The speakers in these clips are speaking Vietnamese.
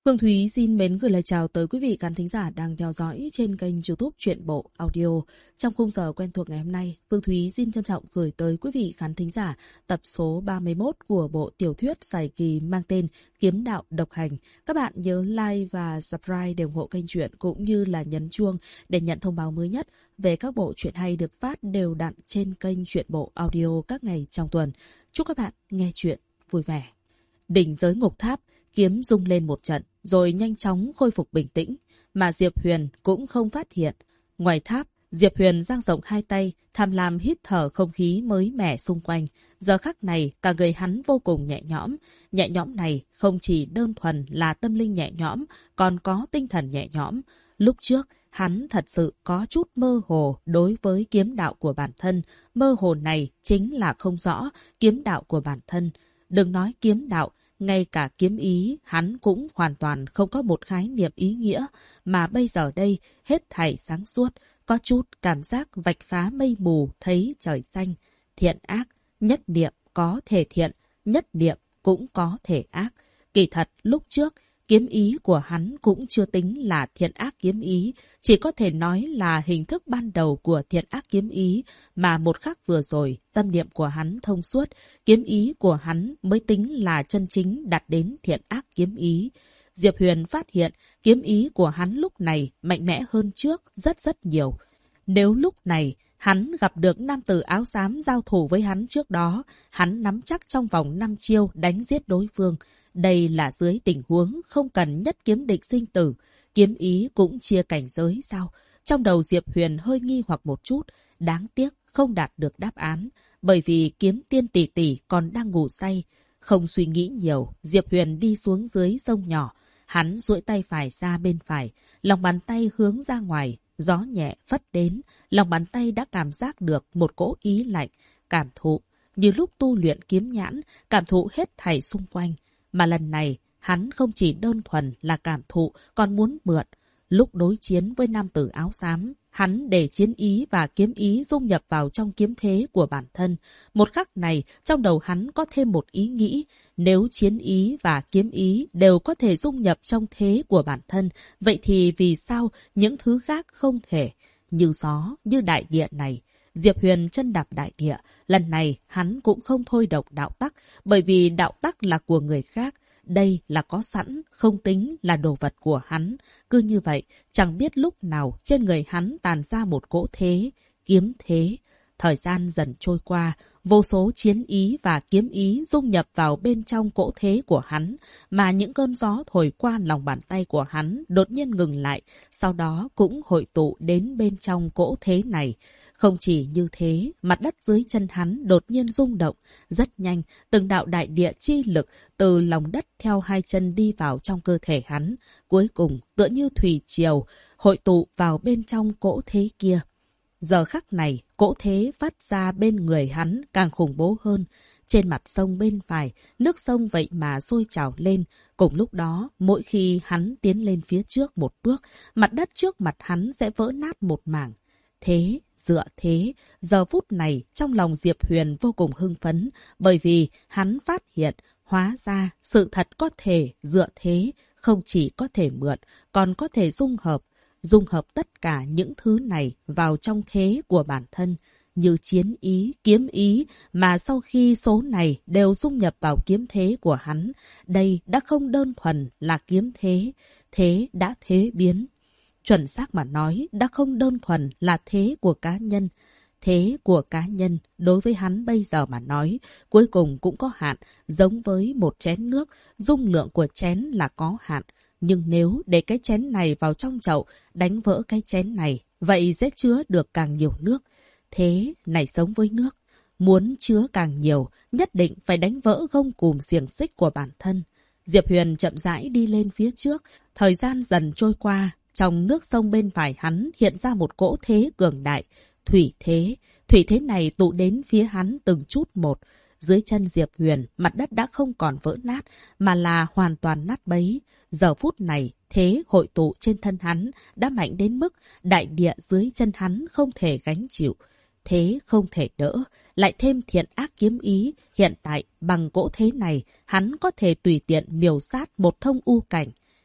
Phương Thúy xin mến gửi lời chào tới quý vị khán thính giả đang theo dõi trên kênh YouTube Truyện Bộ Audio. Trong khung giờ quen thuộc ngày hôm nay, Phương Thúy xin trân trọng gửi tới quý vị khán thính giả tập số 31 của bộ tiểu thuyết dài kỳ mang tên Kiếm Đạo Độc Hành. Các bạn nhớ like và subscribe để ủng hộ kênh truyện cũng như là nhấn chuông để nhận thông báo mới nhất về các bộ truyện hay được phát đều đặn trên kênh Truyện Bộ Audio các ngày trong tuần. Chúc các bạn nghe truyện vui vẻ. Đỉnh giới ngục tháp, kiếm rung lên một trận rồi nhanh chóng khôi phục bình tĩnh, mà Diệp Huyền cũng không phát hiện. Ngoài tháp, Diệp Huyền dang rộng hai tay, tham lam hít thở không khí mới mẻ xung quanh. Giờ khắc này, cả người hắn vô cùng nhẹ nhõm. Nhẹ nhõm này không chỉ đơn thuần là tâm linh nhẹ nhõm, còn có tinh thần nhẹ nhõm. Lúc trước, hắn thật sự có chút mơ hồ đối với kiếm đạo của bản thân. Mơ hồ này chính là không rõ kiếm đạo của bản thân. Đừng nói kiếm đạo, ngay cả kiếm ý, hắn cũng hoàn toàn không có một khái niệm ý nghĩa, mà bây giờ đây, hết thảy sáng suốt, có chút cảm giác vạch phá mây mù, thấy trời xanh. Thiện ác, nhất niệm có thể thiện, nhất niệm cũng có thể ác. Kỳ thật, lúc trước, kiếm ý của hắn cũng chưa tính là thiện ác kiếm ý, chỉ có thể nói là hình thức ban đầu của thiện ác kiếm ý, mà một khắc vừa rồi, tâm niệm của hắn thông suốt, kiếm ý của hắn mới tính là chân chính đạt đến thiện ác kiếm ý. Diệp Huyền phát hiện kiếm ý của hắn lúc này mạnh mẽ hơn trước rất nhiều. Nếu lúc này hắn gặp được nam tử áo xám giao thủ với hắn trước đó, hắn nắm chắc trong vòng 5 chiêu đánh giết đối phương. Đây là dưới tình huống không cần nhất kiếm địch sinh tử, kiếm ý cũng chia cảnh giới sao? Trong đầu Diệp Huyền hơi nghi hoặc một chút, đáng tiếc không đạt được đáp án, bởi vì kiếm tiên tỷ tỷ còn đang ngủ say. Không suy nghĩ nhiều, Diệp Huyền đi xuống dưới sông nhỏ, hắn duỗi tay phải ra bên phải, lòng bàn tay hướng ra ngoài, gió nhẹ phất đến, lòng bàn tay đã cảm giác được một cỗ ý lạnh, cảm thụ như lúc tu luyện kiếm nhãn, cảm thụ hết thảy xung quanh. Mà lần này, hắn không chỉ đơn thuần là cảm thụ, còn muốn mượn. Lúc đối chiến với nam tử áo xám, hắn để chiến ý và kiếm ý dung nhập vào trong kiếm thế của bản thân. Một khắc này, trong đầu hắn có thêm một ý nghĩ. Nếu chiến ý và kiếm ý đều có thể dung nhập trong thế của bản thân, vậy thì vì sao những thứ khác không thể? Như gió, như đại địa này. Diệp Huyền chân đạp đại địa, lần này hắn cũng không thôi động đạo tắc, bởi vì đạo tắc là của người khác, đây là có sẵn, không tính là đồ vật của hắn. Cứ như vậy, chẳng biết lúc nào trên người hắn tàn ra một cỗ thế, kiếm thế. Thời gian dần trôi qua, vô số chiến ý và kiếm ý dung nhập vào bên trong cỗ thế của hắn, mà những cơn gió thổi qua lòng bàn tay của hắn đột nhiên ngừng lại, sau đó cũng hội tụ đến bên trong cỗ thế này. Không chỉ như thế, mặt đất dưới chân hắn đột nhiên rung động. Rất nhanh, từng đạo đại địa chi lực từ lòng đất theo hai chân đi vào trong cơ thể hắn. Cuối cùng, tựa như thủy triều, hội tụ vào bên trong cỗ thế kia. Giờ khắc này, cỗ thế phát ra bên người hắn càng khủng bố hơn. Trên mặt sông bên phải, nước sông vậy mà sôi trào lên. Cùng lúc đó, mỗi khi hắn tiến lên phía trước một bước, mặt đất trước mặt hắn sẽ vỡ nát một mảng. Thế, dựa thế, giờ phút này trong lòng Diệp Huyền vô cùng hưng phấn, bởi vì hắn phát hiện, hóa ra sự thật có thể dựa thế, không chỉ có thể mượn, còn có thể dung hợp tất cả những thứ này vào trong thế của bản thân, như chiến ý, kiếm ý, mà sau khi số này đều dung nhập vào kiếm thế của hắn, đây đã không đơn thuần là kiếm thế, thế đã thế biến. Chuẩn xác mà nói, đã không đơn thuần là thế của cá nhân. Thế của cá nhân, đối với hắn bây giờ mà nói, cuối cùng cũng có hạn, giống với một chén nước, dung lượng của chén là có hạn. Nhưng nếu để cái chén này vào trong chậu, đánh vỡ cái chén này, vậy sẽ chứa được càng nhiều nước. Thế này giống với nước, muốn chứa càng nhiều, nhất định phải đánh vỡ gông cùm xiềng xích của bản thân. Diệp Huyền chậm rãi đi lên phía trước, thời gian dần trôi qua. Trong nước sông bên phải hắn hiện ra một cỗ thế cường đại, thủy thế. Thủy thế này tụ đến phía hắn từng chút một. Dưới chân Diệp Huyền, mặt đất đã không còn vỡ nát, mà là hoàn toàn nát bấy. Giờ phút này, thế hội tụ trên thân hắn đã mạnh đến mức đại địa dưới chân hắn không thể gánh chịu. Thế không thể đỡ, lại thêm thiện ác kiếm ý. Hiện tại, bằng cỗ thế này, hắn có thể tùy tiện miểu sát một thông u cảnh.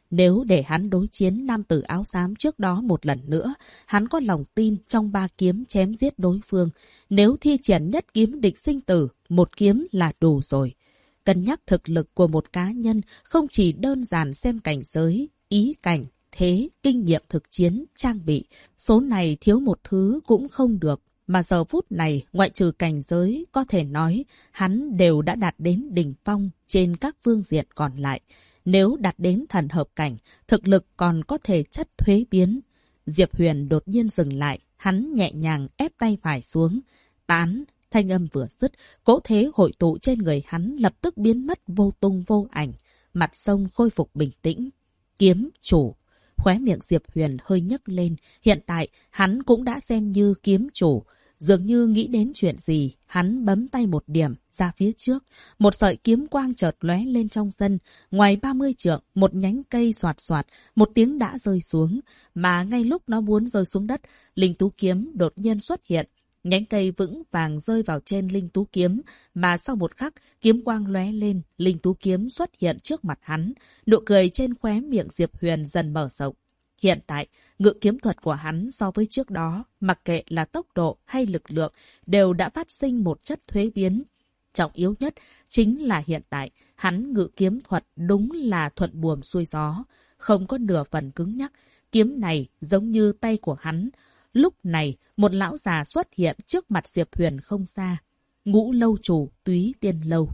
Nếu để hắn đối chiến nam tử áo xám trước đó một lần nữa, hắn có lòng tin trong 3 kiếm chém giết đối phương. Nếu thi triển nhất kiếm địch sinh tử, 1 kiếm là đủ rồi. Cân nhắc thực lực của một cá nhân không chỉ đơn giản xem cảnh giới, ý cảnh, thế, kinh nghiệm thực chiến, trang bị. Số này thiếu một thứ cũng không được. Mà giờ phút này, ngoại trừ cảnh giới, có thể nói hắn đều đã đạt đến đỉnh phong trên các phương diện còn lại. Nếu đạt đến thần hợp cảnh, thực lực còn có thể chất thuế biến. Diệp Huyền đột nhiên dừng lại, hắn nhẹ nhàng ép tay phải xuống. Tán, thanh âm vừa dứt, cỗ thế hội tụ trên người hắn lập tức biến mất vô tung vô ảnh. Mặt sông khôi phục bình tĩnh. Kiếm chủ. Khóe miệng Diệp Huyền hơi nhấc lên. Hiện tại, hắn cũng đã xem như kiếm chủ. Dường như nghĩ đến chuyện gì, hắn bấm tay một điểm ra phía trước. Một sợi kiếm quang chợt lóe lên trong sân. Ngoài 30 trượng, một nhánh cây xoạt xoạt, một tiếng đã rơi xuống. Mà ngay lúc nó muốn rơi xuống đất, linh tú kiếm đột nhiên xuất hiện. Nhánh cây vững vàng rơi vào trên linh tú kiếm, mà sau một khắc, kiếm quang lóe lên, linh tú kiếm xuất hiện trước mặt hắn. Nụ cười trên khóe miệng Diệp Huyền dần mở rộng. Hiện tại, ngự kiếm thuật của hắn so với trước đó, mặc kệ là tốc độ hay lực lượng, đều đã phát sinh một chất thuế biến. Trọng yếu nhất chính là hiện tại, hắn ngự kiếm thuật đúng là thuận buồm xuôi gió, không có nửa phần cứng nhắc. Kiếm này giống như tay của hắn. Lúc này, một lão già xuất hiện trước mặt Diệp Huyền không xa. Ngũ lâu chủ, Túy Tiên Lâu.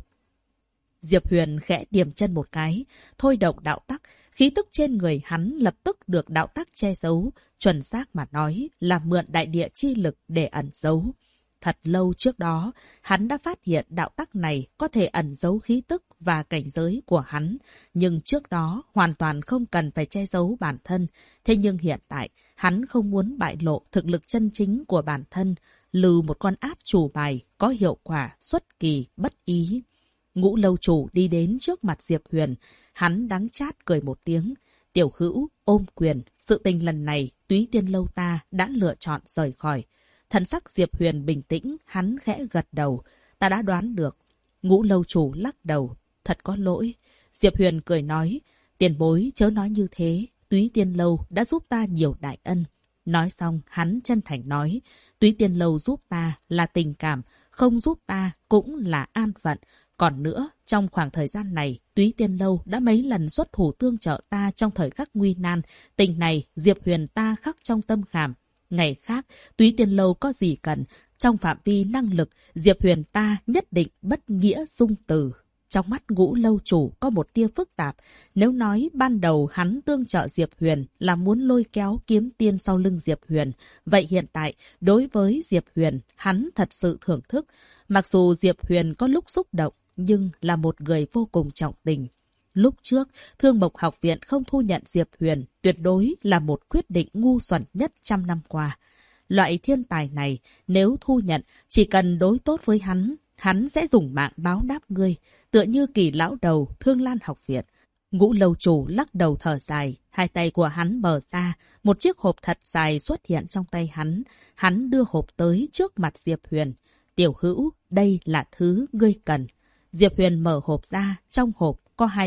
Diệp Huyền khẽ điểm chân một cái, thôi động đạo tắc, khí tức trên người hắn lập tức được đạo tắc che giấu, chuẩn xác mà nói là mượn đại địa chi lực để ẩn giấu. Thật lâu trước đó, hắn đã phát hiện đạo tắc này có thể ẩn giấu khí tức và cảnh giới của hắn, nhưng trước đó hoàn toàn không cần phải che giấu bản thân. Thế nhưng hiện tại, hắn không muốn bại lộ thực lực chân chính của bản thân, lừ một con át chủ bài có hiệu quả xuất kỳ bất ý. Ngũ lâu chủ đi đến trước mặt Diệp Huyền, hắn đắng chát cười một tiếng. Tiểu hữu, ôm quyền, sự tình lần này Túy Tiên Lâu ta đã lựa chọn rời khỏi. Thần sắc Diệp Huyền bình tĩnh, hắn khẽ gật đầu. Ta đã đoán được. Ngũ lâu chủ lắc đầu. Thật có lỗi. Diệp Huyền cười nói, tiền bối chớ nói như thế. Túy Tiên Lâu đã giúp ta nhiều đại ân. Nói xong, hắn chân thành nói, Túy Tiên Lâu giúp ta là tình cảm, không giúp ta cũng là an phận. Còn nữa, trong khoảng thời gian này, Túy Tiên Lâu đã mấy lần xuất thủ tương trợ ta trong thời khắc nguy nan. Tình này, Diệp Huyền ta khắc trong tâm khảm. Ngày khác, Túy Tiên Lâu có gì cần, trong phạm vi năng lực, Diệp Huyền ta nhất định bất nghĩa dung từ. Trong mắt Ngũ lâu chủ có một tia phức tạp. Nếu nói ban đầu hắn tương trợ Diệp Huyền là muốn lôi kéo kiếm tiên sau lưng Diệp Huyền, vậy hiện tại, đối với Diệp Huyền, hắn thật sự thưởng thức. Mặc dù Diệp Huyền có lúc xúc động, nhưng là một người vô cùng trọng tình. Lúc trước, Thương Mộc Học Viện không thu nhận Diệp Huyền tuyệt đối là một quyết định ngu xuẩn nhất trăm năm qua. Loại thiên tài này, nếu thu nhận, chỉ cần đối tốt với hắn sẽ dùng mạng báo đáp ngươi, tựa như Kỳ lão đầu Thương Lan Học Viện. Ngũ lâu chủ lắc đầu thở dài, hai tay của hắn mở ra, một chiếc hộp thật dài xuất hiện trong tay hắn. Hắn đưa hộp tới trước mặt Diệp Huyền. Tiểu hữu, đây là thứ ngươi cần. Diệp Huyền mở hộp ra, trong hộp có hai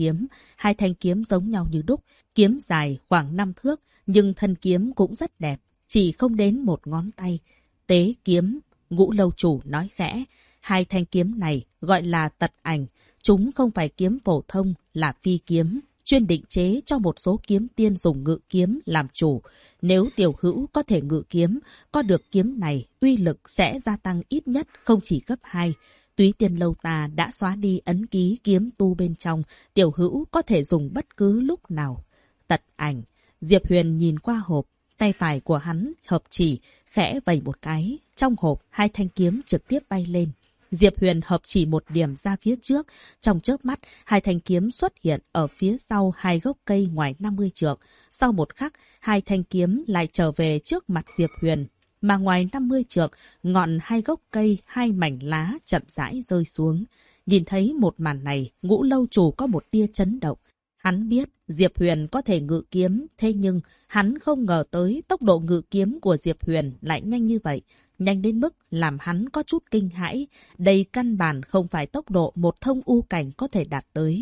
thanh kiếm giống nhau như đúc, kiếm dài khoảng 5 thước, nhưng thân kiếm cũng rất đẹp, chỉ không đến 1 ngón tay. Tế kiếm, Ngũ lâu chủ nói khẽ, hai thanh kiếm này gọi là tật ảnh, chúng không phải kiếm phổ thông, là phi kiếm, chuyên định chế cho một số kiếm tiên dùng ngự kiếm làm chủ. Nếu tiểu hữu có thể ngự kiếm, có được kiếm này, uy lực sẽ gia tăng ít nhất không chỉ gấp 2. Túy Tiên Lâu ta đã xóa đi ấn ký kiếm tu bên trong, tiểu hữu có thể dùng bất cứ lúc nào. Tật ảnh, Diệp Huyền nhìn qua hộp, tay phải của hắn hợp chỉ, khẽ vẩy một cái. Trong hộp, hai thanh kiếm trực tiếp bay lên. Diệp Huyền hợp chỉ một điểm ra phía trước. Trong chớp mắt, hai thanh kiếm xuất hiện ở phía sau hai gốc cây ngoài 50 trượng. Sau một khắc, hai thanh kiếm lại trở về trước mặt Diệp Huyền. Mà ngoài 50 trượng, ngọn hai gốc cây, hai mảnh lá chậm rãi rơi xuống. Nhìn thấy một màn này, Ngũ lâu chủ có một tia chấn động. Hắn biết Diệp Huyền có thể ngự kiếm, thế nhưng hắn không ngờ tới tốc độ ngự kiếm của Diệp Huyền lại nhanh như vậy. Nhanh đến mức làm hắn có chút kinh hãi. Đây căn bản không phải tốc độ một thông u cảnh có thể đạt tới.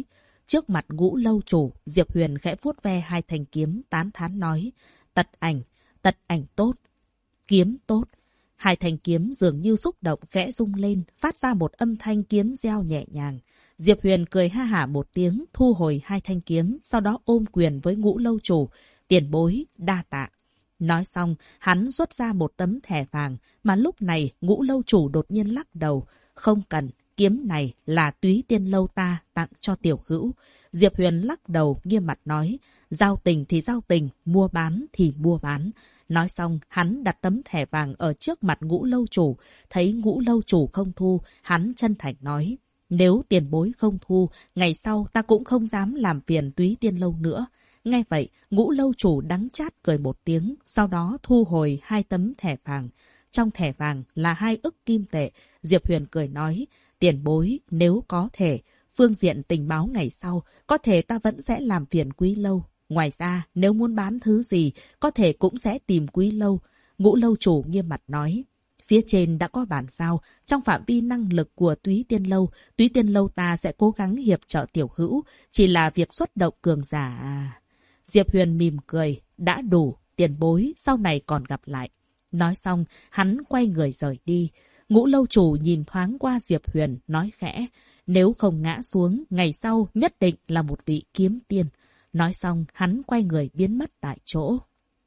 Trước mặt Ngũ lâu chủ, Diệp Huyền khẽ vuốt ve hai thanh kiếm tán thán nói. Tật ảnh tốt, kiếm tốt. Hai thanh kiếm dường như xúc động khẽ rung lên, phát ra một âm thanh kiếm reo nhẹ nhàng. Diệp Huyền cười ha hả một tiếng, thu hồi hai thanh kiếm, sau đó ôm quyền với Ngũ lâu chủ. Tiền bối, đa tạ. Nói xong, hắn xuất ra một tấm thẻ vàng, mà lúc này Ngũ lâu chủ đột nhiên lắc đầu. Không cần, kiếm này là Túy Tiên lâu ta tặng cho tiểu hữu. Diệp Huyền lắc đầu nghiêm mặt nói, giao tình thì giao tình, mua bán thì mua bán. Nói xong, hắn đặt tấm thẻ vàng ở trước mặt Ngũ lâu chủ. Thấy Ngũ lâu chủ không thu, hắn chân thành nói, nếu tiền bối không thu, ngày sau ta cũng không dám làm phiền Túy Tiên lâu nữa. Nghe vậy, Ngũ lâu chủ đắng chát cười một tiếng, sau đó thu hồi hai tấm thẻ vàng. Trong thẻ vàng là 2 ức kim tệ. Diệp Huyền cười nói, tiền bối nếu có thể, phương diện tình báo ngày sau, có thể ta vẫn sẽ làm phiền Quý lâu. Ngoài ra, nếu muốn bán thứ gì, có thể cũng sẽ tìm Quý lâu. Ngũ lâu chủ nghiêm mặt nói, phía trên đã có bản sao, trong phạm vi năng lực của Túy Tiên lâu ta sẽ cố gắng hiệp trợ tiểu hữu, chỉ là việc xuất động cường giả. Diệp Huyền mỉm cười, đã đủ, tiền bối, sau này còn gặp lại. Nói xong, hắn quay người rời đi. Ngũ lâu chủ nhìn thoáng qua Diệp Huyền, nói khẽ, nếu không ngã xuống, ngày sau nhất định là một vị kiếm tiên. Nói xong, hắn quay người biến mất tại chỗ.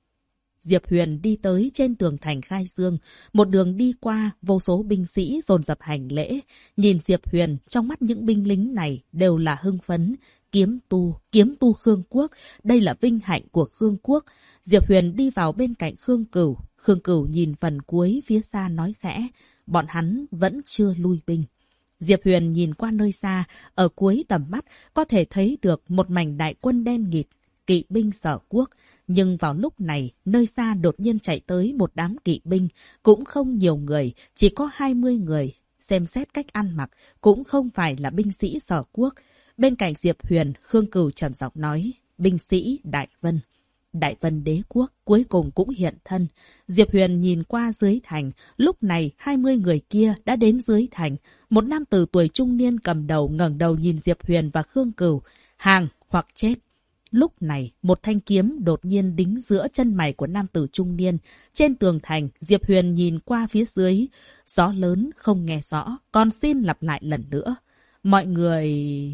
Diệp Huyền đi tới trên tường thành Khai Dương, một đường đi qua, vô số binh sĩ dồn dập hành lễ. Nhìn Diệp Huyền, trong mắt những binh lính này đều là hưng phấn. Kiếm tu Khương Quốc, đây là vinh hạnh của Khương Quốc. Diệp Huyền đi vào bên cạnh Khương Cửu. Khương Cửu nhìn phần cuối phía xa nói khẽ, bọn hắn vẫn chưa lui binh. Diệp Huyền nhìn qua nơi xa, ở cuối tầm mắt có thể thấy được một mảnh đại quân đen nghịt, kỵ binh Sở Quốc. Nhưng vào lúc này, nơi xa đột nhiên chạy tới một đám kỵ binh, cũng không nhiều người, chỉ có 20 người. Xem xét cách ăn mặc, cũng không phải là binh sĩ Sở Quốc. Bên cạnh Diệp Huyền, Khương Cửu trầm giọng nói, binh sĩ Đại Vân. Đại Vân đế quốc cuối cùng cũng hiện thân. Diệp Huyền nhìn qua dưới thành, lúc này 20 người kia đã đến dưới thành. Một nam tử tuổi trung niên cầm đầu ngẩng đầu nhìn Diệp Huyền và Khương Cửu, hàng hoặc chết. Lúc này, một thanh kiếm đột nhiên đính giữa chân mày của nam tử trung niên. Trên tường thành, Diệp Huyền nhìn qua phía dưới. Gió lớn không nghe rõ, còn xin lặp lại lần nữa. Mọi người...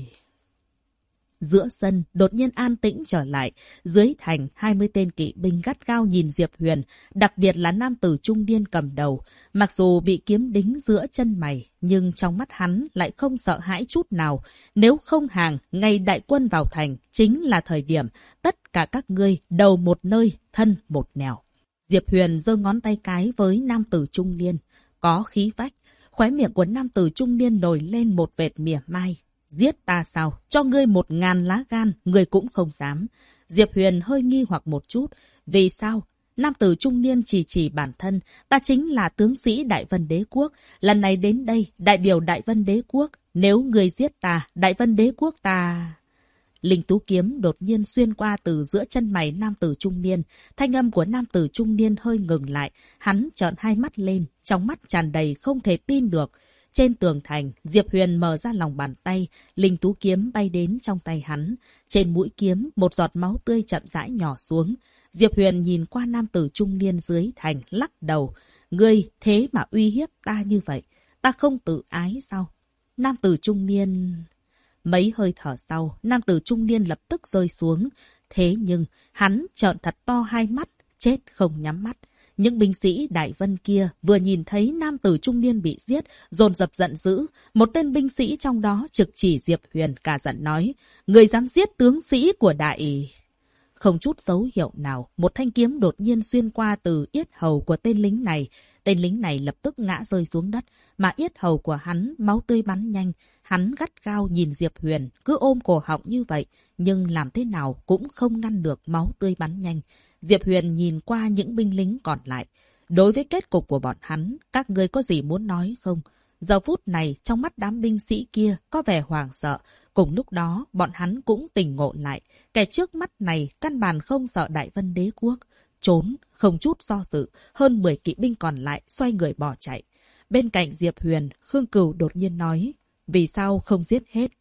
Giữa sân, đột nhiên an tĩnh trở lại. Dưới thành, 20 tên kỵ binh gắt gao nhìn Diệp Huyền, đặc biệt là nam tử trung niên cầm đầu. Mặc dù bị kiếm đính giữa chân mày, nhưng trong mắt hắn lại không sợ hãi chút nào. Nếu không hàng, ngày đại quân vào thành, chính là thời điểm tất cả các ngươi đầu một nơi, thân một nẻo. Diệp Huyền giơ ngón tay cái với nam tử trung niên. Có khí phách, khóe miệng của nam tử trung niên nổi lên một vệt mỉa mai. Giết ta sao? Cho ngươi 1000 lá gan, ngươi cũng không dám. Diệp Huyền hơi nghi hoặc một chút. Vì sao? Nam tử trung niên chỉ bản thân. Ta chính là tướng sĩ Đại Vân đế quốc. Lần này đến đây, đại biểu Đại Vân đế quốc. Nếu ngươi giết ta, Đại Vân đế quốc ta... Linh tú kiếm đột nhiên xuyên qua từ giữa chân mày nam tử trung niên. Thanh âm của nam tử trung niên hơi ngừng lại. Hắn trợn hai mắt lên, trong mắt tràn đầy không thể tin được. Trên tường thành, Diệp Huyền mở ra lòng bàn tay, linh tú kiếm bay đến trong tay hắn. Trên mũi kiếm, một giọt máu tươi chậm rãi nhỏ xuống. Diệp Huyền nhìn qua nam tử trung niên dưới thành, lắc đầu. Ngươi thế mà uy hiếp ta như vậy, ta không tự ái sao? Nam tử trung niên... Mấy hơi thở sau, nam tử trung niên lập tức rơi xuống. Thế nhưng, hắn trợn thật to hai mắt, chết không nhắm mắt. Những binh sĩ Đại Vân kia vừa nhìn thấy nam tử trung niên bị giết, dồn dập giận dữ. Một tên binh sĩ trong đó trực chỉ Diệp Huyền cả giận nói, người dám giết tướng sĩ của Đại... Không chút dấu hiệu nào, một thanh kiếm đột nhiên xuyên qua từ yết hầu của tên lính này. Tên lính này lập tức ngã rơi xuống đất, mà yết hầu của hắn máu tươi bắn nhanh. Hắn gắt gao nhìn Diệp Huyền, cứ ôm cổ họng như vậy, nhưng làm thế nào cũng không ngăn được máu tươi bắn nhanh. Diệp Huyền nhìn qua những binh lính còn lại. Đối với kết cục của bọn hắn, các ngươi có gì muốn nói không? Giờ phút này, trong mắt đám binh sĩ kia có vẻ hoảng sợ. Cùng lúc đó, bọn hắn cũng tỉnh ngộ lại. Kẻ trước mắt này căn bản không sợ Đại Vân đế quốc. Trốn, không chút do dự, hơn 10 kỵ binh còn lại xoay người bỏ chạy. Bên cạnh Diệp Huyền, Khương Cửu đột nhiên nói, vì sao không giết hết?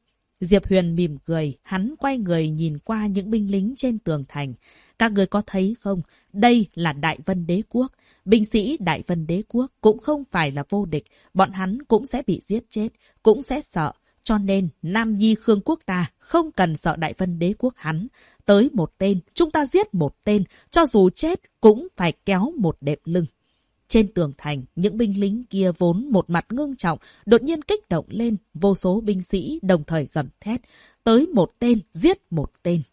Diệp Huyền mỉm cười, hắn quay người nhìn qua những binh lính trên tường thành. Các người có thấy không? Đây là Đại Vân Đế Quốc. Binh sĩ Đại Vân Đế Quốc cũng không phải là vô địch. Bọn hắn cũng sẽ bị giết chết, cũng sẽ sợ. Cho nên, Nam Nhi Khương Quốc ta không cần sợ Đại Vân Đế Quốc hắn. Tới một tên, chúng ta giết một tên, cho dù chết cũng phải kéo một đệm lưng. Trên tường thành, những binh lính kia vốn một mặt ngưng trọng, đột nhiên kích động lên, vô số binh sĩ đồng thời gầm thét. Tới một tên, giết một tên.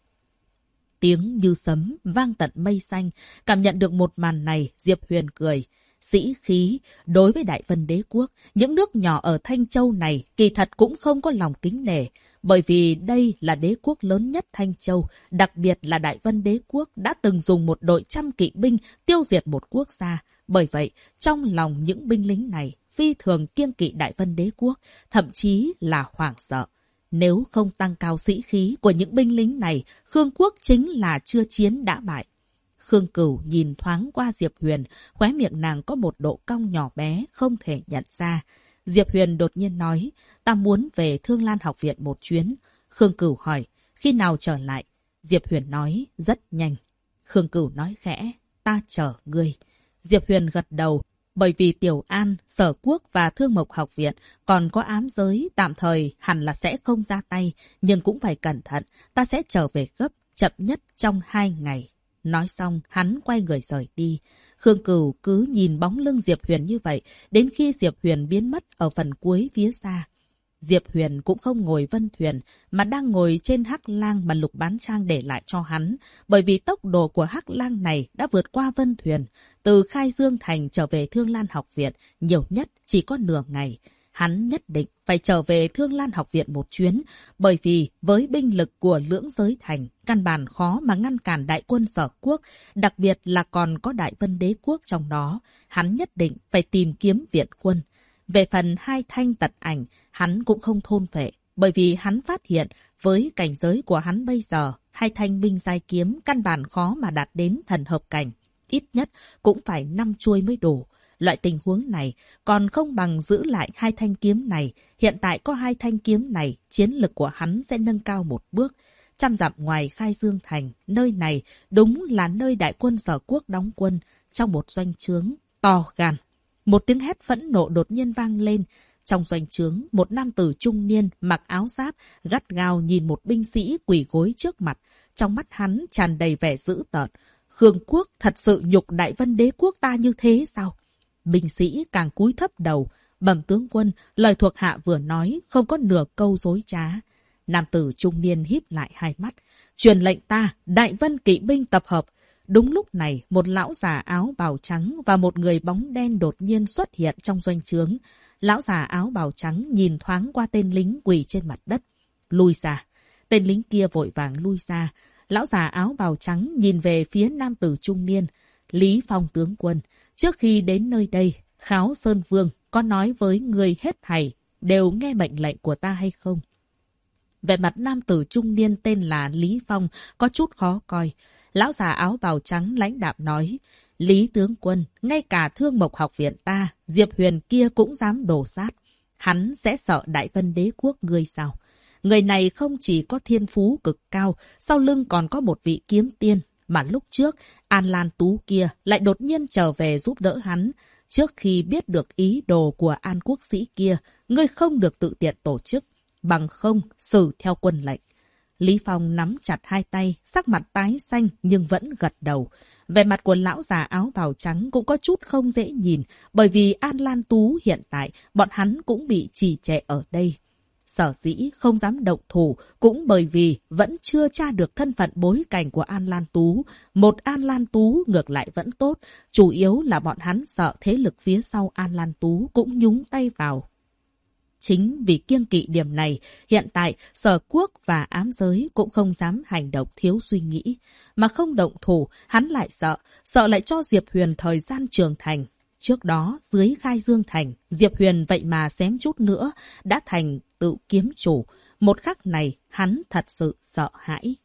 Tiếng như sấm, vang tận mây xanh. Cảm nhận được một màn này, Diệp Huyền cười. Sĩ khí, đối với Đại Vân Đế Quốc, những nước nhỏ ở Thanh Châu này kỳ thật cũng không có lòng kính nể. Bởi vì đây là đế quốc lớn nhất Thanh Châu, đặc biệt là Đại Vân Đế Quốc đã từng dùng một đội 100 kỵ binh tiêu diệt một quốc gia. Bởi vậy, trong lòng những binh lính này phi thường kiêng kỵ Đại Vân Đế Quốc, thậm chí là hoảng sợ. Nếu không tăng cao sĩ khí của những binh lính này, Khương Quốc chính là chưa chiến đã bại. Khương Cửu nhìn thoáng qua Diệp Huyền, khóe miệng nàng có một độ cong nhỏ bé, không thể nhận ra. Diệp Huyền đột nhiên nói, ta muốn về Thương Lan học viện một chuyến. Khương Cửu hỏi, khi nào trở lại? Diệp Huyền nói, rất nhanh. Khương Cửu nói khẽ, ta chờ ngươi. Diệp Huyền gật đầu, bởi vì Tiểu An, Sở Quốc và Thương Mộc học viện còn có ám giới, tạm thời hẳn là sẽ không ra tay, nhưng cũng phải cẩn thận, ta sẽ trở về gấp, chậm nhất trong 2 ngày. Nói xong, hắn quay người rời đi. Khương Cửu cứ nhìn bóng lưng Diệp Huyền như vậy, đến khi Diệp Huyền biến mất ở phần cuối phía xa. Diệp Huyền cũng không ngồi vân thuyền, mà đang ngồi trên hắc lang mà Lục Bán Trang để lại cho hắn, bởi vì tốc độ của hắc lang này đã vượt qua vân thuyền. Từ Khai Dương Thành trở về Thương Lan học viện, nhiều nhất chỉ có nửa ngày. Hắn nhất định phải trở về Thương Lan học viện một chuyến, bởi vì với binh lực của Lưỡng Giới Thành, căn bản khó mà ngăn cản đại quân Sở Quốc, đặc biệt là còn có Đại Vân Đế Quốc trong đó. Hắn nhất định phải tìm kiếm viện quân. Về phần hai thanh tật ảnh, hắn cũng không thôn phệ, bởi vì hắn phát hiện với cảnh giới của hắn bây giờ, hai thanh binh giai kiếm căn bản khó mà đạt đến thần hợp cảnh. Ít nhất cũng phải 5 chuôi mới đủ. Loại tình huống này còn không bằng giữ lại hai thanh kiếm này. Hiện tại có hai thanh kiếm này, chiến lực của hắn sẽ nâng cao một bước. 100 dặm ngoài Khai Dương Thành, nơi này đúng là nơi đại quân Sở Quốc đóng quân, trong một doanh trướng to gan. Một tiếng hét phẫn nộ đột nhiên vang lên. Trong doanh trướng, một nam tử trung niên mặc áo giáp, gắt gao nhìn một binh sĩ quỳ gối trước mặt. Trong mắt hắn tràn đầy vẻ dữ tợn. Khương Quốc thật sự nhục Đại Vân Đế Quốc ta như thế sao? Binh sĩ càng cúi thấp đầu. Bẩm tướng quân, lời thuộc hạ vừa nói không có nửa câu dối trá. Nam tử trung niên híp lại hai mắt. Truyền lệnh ta, Đại Vân kỵ binh tập hợp. Đúng lúc này, một lão già áo bào trắng và một người bóng đen đột nhiên xuất hiện trong doanh trướng. Lão già áo bào trắng nhìn thoáng qua tên lính quỳ trên mặt đất. Lui ra. Tên lính kia vội vàng lui ra. Lão già áo bào trắng nhìn về phía nam tử trung niên. Lý Phong tướng quân, trước khi đến nơi đây, Kháo Sơn Vương có nói với người hết thảy đều nghe mệnh lệnh của ta hay không? Về mặt nam tử trung niên tên là Lý Phong có chút khó coi. Lão già áo bào trắng lãnh đạm nói, Lý tướng quân, ngay cả Thương Mộc học viện ta, Diệp Huyền kia cũng dám đổ sát. Hắn sẽ sợ Đại Vân Đế Quốc ngươi sao? Người này không chỉ có thiên phú cực cao, sau lưng còn có một vị kiếm tiên, mà lúc trước An Lan Tú kia lại đột nhiên trở về giúp đỡ hắn. Trước khi biết được ý đồ của An Quốc sĩ kia, ngươi không được tự tiện tổ chức, bằng không xử theo quân lệnh. Lý Phong nắm chặt hai tay, sắc mặt tái xanh nhưng vẫn gật đầu. Vẻ mặt của lão già áo bào trắng cũng có chút không dễ nhìn, bởi vì An Lan Tú hiện tại bọn hắn cũng bị trì trệ ở đây. Sở dĩ không dám động thủ cũng bởi vì vẫn chưa tra được thân phận bối cảnh của An Lan Tú. Một An Lan Tú ngược lại vẫn tốt, chủ yếu là bọn hắn sợ thế lực phía sau An Lan Tú cũng nhúng tay vào. Chính vì kiêng kỵ điểm này, hiện tại Sở Quốc và ám giới cũng không dám hành động thiếu suy nghĩ. Mà không động thủ, hắn lại sợ lại cho Diệp Huyền thời gian trưởng thành. Trước đó, dưới Khai Dương Thành, Diệp Huyền vậy mà xém chút nữa, đã thành tự kiếm chủ. Một khắc này, hắn thật sự sợ hãi.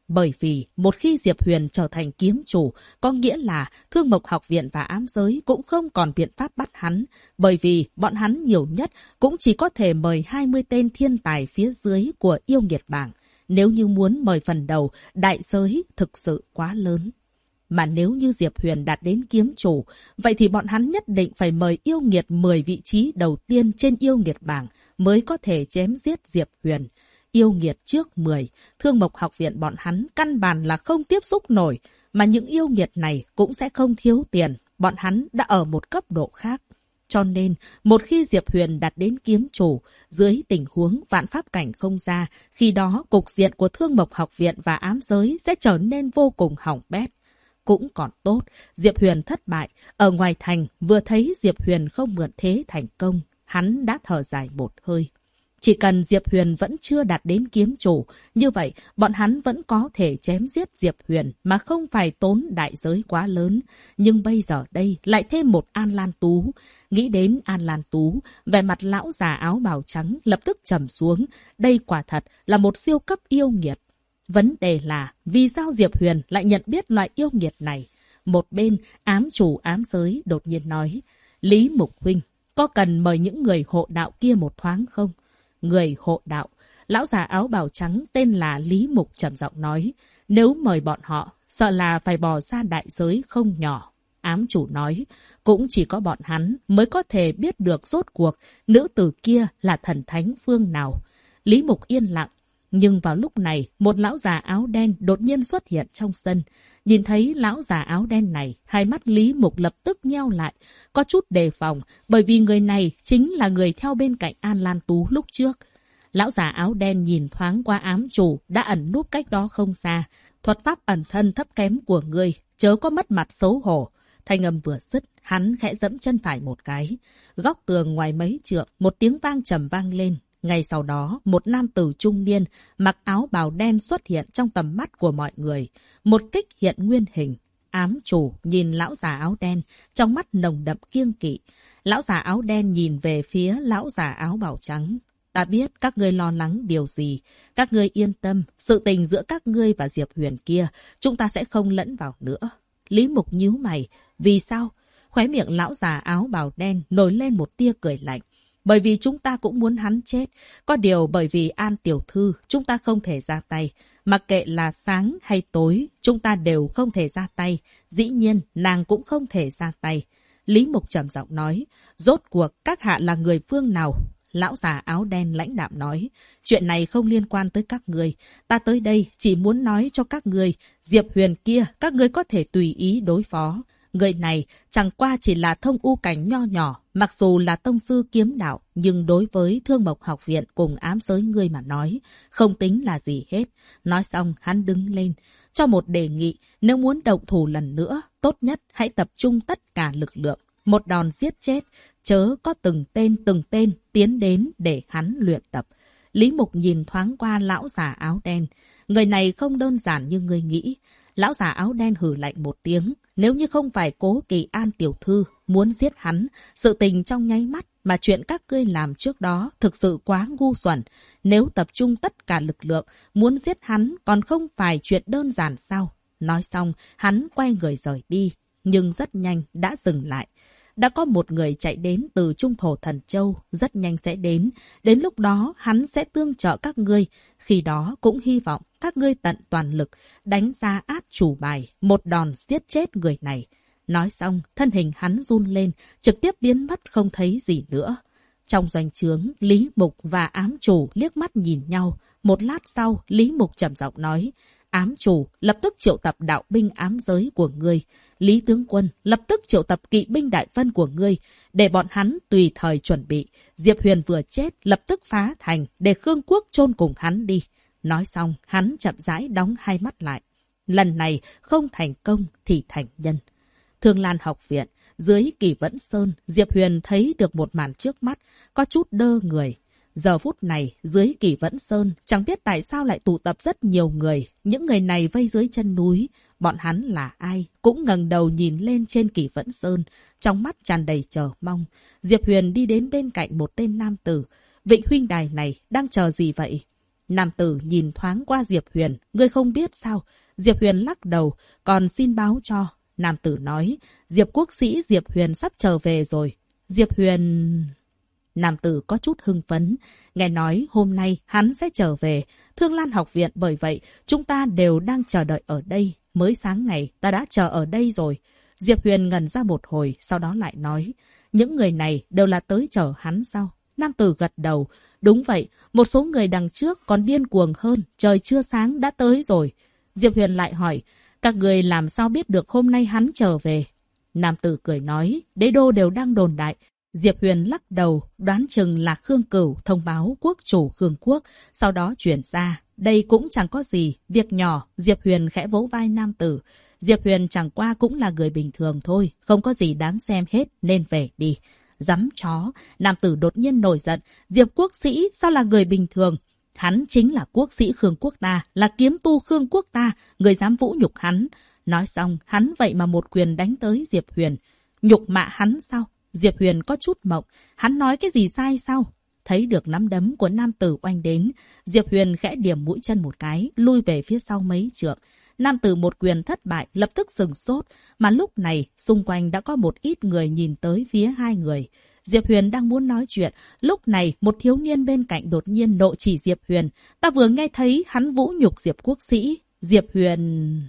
Bởi vì một khi Diệp Huyền trở thành kiếm chủ, có nghĩa là Thương Mộc Học Viện và ám giới cũng không còn biện pháp bắt hắn. Bởi vì bọn hắn nhiều nhất cũng chỉ có thể mời 20 tên thiên tài phía dưới của yêu nghiệt bảng. Nếu như muốn mời phần đầu, đại giới thực sự quá lớn. Mà nếu như Diệp Huyền đạt đến kiếm chủ, vậy thì bọn hắn nhất định phải mời yêu nghiệt 10 vị trí đầu tiên trên yêu nghiệt bảng mới có thể chém giết Diệp Huyền. Yêu nghiệt trước 10, Thương Mộc Học Viện bọn hắn căn bản là không tiếp xúc nổi, mà những yêu nghiệt này cũng sẽ không thiếu tiền, bọn hắn đã ở một cấp độ khác. Cho nên, một khi Diệp Huyền đạt đến kiếm chủ, dưới tình huống vạn pháp cảnh không ra, khi đó cục diện của Thương Mộc Học Viện và ám giới sẽ trở nên vô cùng hỏng bét. Cũng còn tốt, Diệp Huyền thất bại, ở ngoài thành vừa thấy Diệp Huyền không mượn thế thành công, hắn đã thở dài một hơi. Chỉ cần Diệp Huyền vẫn chưa đạt đến kiếm chủ, như vậy bọn hắn vẫn có thể chém giết Diệp Huyền mà không phải tốn đại giới quá lớn. Nhưng bây giờ đây lại thêm một An Lan Tú. Nghĩ đến An Lan Tú, vẻ mặt lão già áo bào trắng lập tức trầm xuống. Đây quả thật là một siêu cấp yêu nghiệt. Vấn đề là vì sao Diệp Huyền lại nhận biết loại yêu nghiệt này? Một bên ám chủ ám giới đột nhiên nói, Lý Mục huynh, có cần mời những người hộ đạo kia một thoáng không? Người hộ đạo, lão già áo bào trắng tên là Lý Mục trầm giọng nói, nếu mời bọn họ, sợ là phải bỏ ra đại giới không nhỏ. Ám chủ nói, cũng chỉ có bọn hắn mới có thể biết được rốt cuộc nữ tử kia là thần thánh phương nào. Lý Mục yên lặng, nhưng vào lúc này, một lão già áo đen đột nhiên xuất hiện trong sân. Nhìn thấy lão già áo đen này, hai mắt Lý Mục lập tức nheo lại, có chút đề phòng, bởi vì người này chính là người theo bên cạnh An Lan Tú lúc trước. Lão già áo đen nhìn thoáng qua ám chủ, đã ẩn núp cách đó không xa. Thuật pháp ẩn thân thấp kém của ngươi, chớ có mất mặt xấu hổ. Thanh âm vừa dứt, hắn khẽ giẫm chân phải một cái. Góc tường ngoài mấy trượng, một tiếng vang trầm vang lên. Ngay sau đó, một nam tử trung niên mặc áo bào đen xuất hiện trong tầm mắt của mọi người. Một kích hiện nguyên hình. Ám chủ nhìn lão già áo đen, trong mắt nồng đậm kiêng kỵ. Lão già áo đen nhìn về phía lão già áo bào trắng. Ta biết các ngươi lo lắng điều gì. Các ngươi yên tâm, sự tình giữa các ngươi và Diệp Huyền kia, chúng ta sẽ không lẫn vào nữa. Lý Mục nhíu mày. Vì sao? Khóe miệng lão già áo bào đen nổi lên một tia cười lạnh. Bởi vì chúng ta cũng muốn hắn chết. Có điều bởi vì An tiểu thư, chúng ta không thể ra tay. Mặc kệ là sáng hay tối, chúng ta đều không thể ra tay. Dĩ nhiên, nàng cũng không thể ra tay. Lý Mục trầm giọng nói, rốt cuộc các hạ là người phương nào? Lão già áo đen lãnh đạm nói, chuyện này không liên quan tới các ngươi. Ta tới đây chỉ muốn nói cho các ngươi, Diệp Huyền kia, các ngươi có thể tùy ý đối phó. Người này chẳng qua chỉ là thông u cảnh nho nhỏ, mặc dù là tông sư kiếm đạo, nhưng đối với Thương Mộc Học Viện cùng ám giới ngươi mà nói, không tính là gì hết. Nói xong, hắn đứng lên, cho một đề nghị, nếu muốn động thủ lần nữa, tốt nhất hãy tập trung tất cả lực lượng, một đòn giết chết, chớ có từng tên tiến đến để hắn luyện tập. Lý Mục nhìn thoáng qua lão già áo đen, người này không đơn giản như ngươi nghĩ. Lão già áo đen hừ lạnh một tiếng. Nếu như không phải Cố Kỳ An tiểu thư muốn giết hắn, sự tình trong nháy mắt mà chuyện các ngươi làm trước đó thực sự quá ngu xuẩn. Nếu tập trung tất cả lực lượng, muốn giết hắn còn không phải chuyện đơn giản sao? Nói xong, hắn quay người rời đi, nhưng rất nhanh đã dừng lại. Đã có một người chạy đến từ Trung Thổ Thần Châu, rất nhanh sẽ đến. Đến lúc đó, hắn sẽ tương trợ các ngươi. Khi đó cũng hy vọng các ngươi tận toàn lực, đánh ra át chủ bài, một đòn giết chết người này. Nói xong, thân hình hắn run lên, trực tiếp biến mất không thấy gì nữa. Trong doanh trướng, Lý Mục và ám chủ liếc mắt nhìn nhau. Một lát sau, Lý Mục trầm giọng nói, ám chủ lập tức triệu tập đạo binh ám giới của ngươi. Lý tướng quân lập tức triệu tập kỵ binh đại phân của ngươi, để bọn hắn tùy thời chuẩn bị. Diệp Huyền vừa chết, lập tức phá thành, để Khương Quốc chôn cùng hắn đi. Nói xong, hắn chậm rãi đóng hai mắt lại. Lần này, không thành công thì thành nhân. Thương Lan học viện, dưới Kỳ Vẫn Sơn, Diệp Huyền thấy được một màn trước mắt, có chút đơ người. Giờ phút này, dưới Kỳ Vẫn Sơn, chẳng biết tại sao lại tụ tập rất nhiều người. Những người này vây dưới chân núi. Bọn hắn là ai? Cũng ngẩng đầu nhìn lên trên Kỳ Vẫn Sơn, trong mắt tràn đầy chờ mong. Diệp Huyền đi đến bên cạnh một tên nam tử. Vị huynh đài này đang chờ gì vậy? Nam tử nhìn thoáng qua Diệp Huyền. Ngươi không biết sao? Diệp Huyền lắc đầu. Còn xin báo cho. Nam tử nói. Diệp quốc sĩ Diệp Huyền sắp trở về rồi. Diệp Huyền... Nam tử có chút hưng phấn. Nghe nói hôm nay hắn sẽ trở về Thương Lan học viện, bởi vậy chúng ta đều đang chờ đợi ở đây. Mới sáng ngày ta đã chờ ở đây rồi. Diệp Huyền ngẩn ra một hồi, sau đó lại nói. Những người này đều là tới chờ hắn sao? Nam tử gật đầu. Đúng vậy, một số người đằng trước còn điên cuồng hơn. Trời chưa sáng đã tới rồi. Diệp Huyền lại hỏi. Các người làm sao biết được hôm nay hắn trở về? Nam tử cười nói. Đế đô đều đang đồn đại. Diệp Huyền lắc đầu, đoán chừng là Khương Cửu thông báo quốc chủ Khương Quốc, sau đó chuyển ra. Đây cũng chẳng có gì, việc nhỏ. Diệp Huyền khẽ vỗ vai nam tử. Diệp Huyền chẳng qua cũng là người bình thường thôi, không có gì đáng xem hết, nên về đi. Dắm chó, nam tử đột nhiên nổi giận. Diệp quốc sĩ sao là người bình thường? Hắn chính là quốc sĩ Khương Quốc ta, là kiếm tu Khương Quốc ta, người dám vũ nhục hắn. Nói xong, hắn vậy mà một quyền đánh tới Diệp Huyền. Nhục mạ hắn sao? Diệp Huyền có chút mộng. Hắn nói cái gì sai sao? Thấy được nắm đấm của nam tử oanh đến. Diệp Huyền khẽ điểm mũi chân một cái, lui về phía sau mấy trượng. Nam tử một quyền thất bại, lập tức sừng sốt. Mà lúc này, xung quanh đã có một ít người nhìn tới phía hai người. Diệp Huyền đang muốn nói chuyện. Lúc này, một thiếu niên bên cạnh đột nhiên nộ chỉ Diệp Huyền. Ta vừa nghe thấy hắn vũ nhục Diệp quốc sĩ. Diệp Huyền...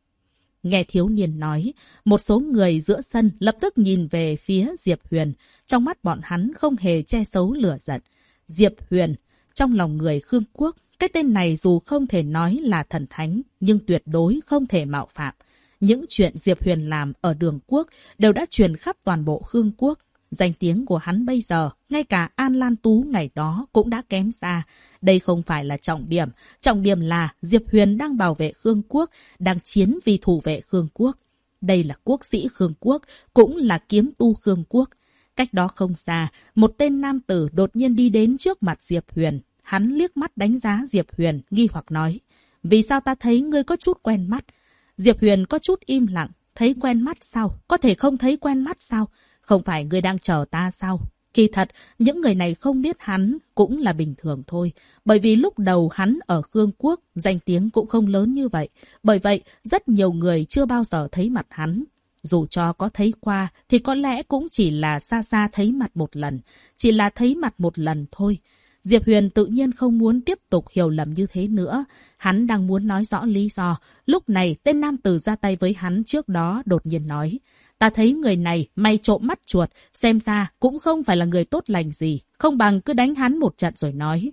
Nghe thiếu niên nói, một số người giữa sân lập tức nhìn về phía Diệp Huyền. Trong mắt bọn hắn không hề che giấu lửa giận. Diệp Huyền, trong lòng người Khương Quốc, cái tên này dù không thể nói là thần thánh, nhưng tuyệt đối không thể mạo phạm. Những chuyện Diệp Huyền làm ở Đường Quốc đều đã truyền khắp toàn bộ Khương Quốc. Danh tiếng của hắn bây giờ, ngay cả An Lan Tú ngày đó cũng đã kém xa. Đây không phải là trọng điểm là Diệp Huyền đang bảo vệ Khương Quốc, đang chiến vì thủ vệ Khương Quốc. Đây là quốc sĩ Khương Quốc, cũng là kiếm tu Khương Quốc. Cách đó không xa, một tên nam tử đột nhiên đi đến trước mặt Diệp Huyền. Hắn liếc mắt đánh giá Diệp Huyền, nghi hoặc nói. Vì sao ta thấy ngươi có chút quen mắt? Diệp Huyền có chút im lặng. Thấy quen mắt sao? Có thể không thấy quen mắt sao? Không phải ngươi đang chờ ta sao? Kỳ thật, những người này không biết hắn cũng là bình thường thôi. Bởi vì lúc đầu hắn ở Khương Quốc, danh tiếng cũng không lớn như vậy. Bởi vậy, rất nhiều người chưa bao giờ thấy mặt hắn. Dù cho có thấy qua, thì có lẽ cũng chỉ là xa xa thấy mặt một lần. Chỉ là thấy mặt một lần thôi. Diệp Huyền tự nhiên không muốn tiếp tục hiểu lầm như thế nữa. Hắn đang muốn nói rõ lý do. Lúc này, tên nam tử ra tay với hắn trước đó đột nhiên nói. Ta thấy người này mày trộm mắt chuột, xem ra cũng không phải là người tốt lành gì. Không bằng cứ đánh hắn một trận rồi nói.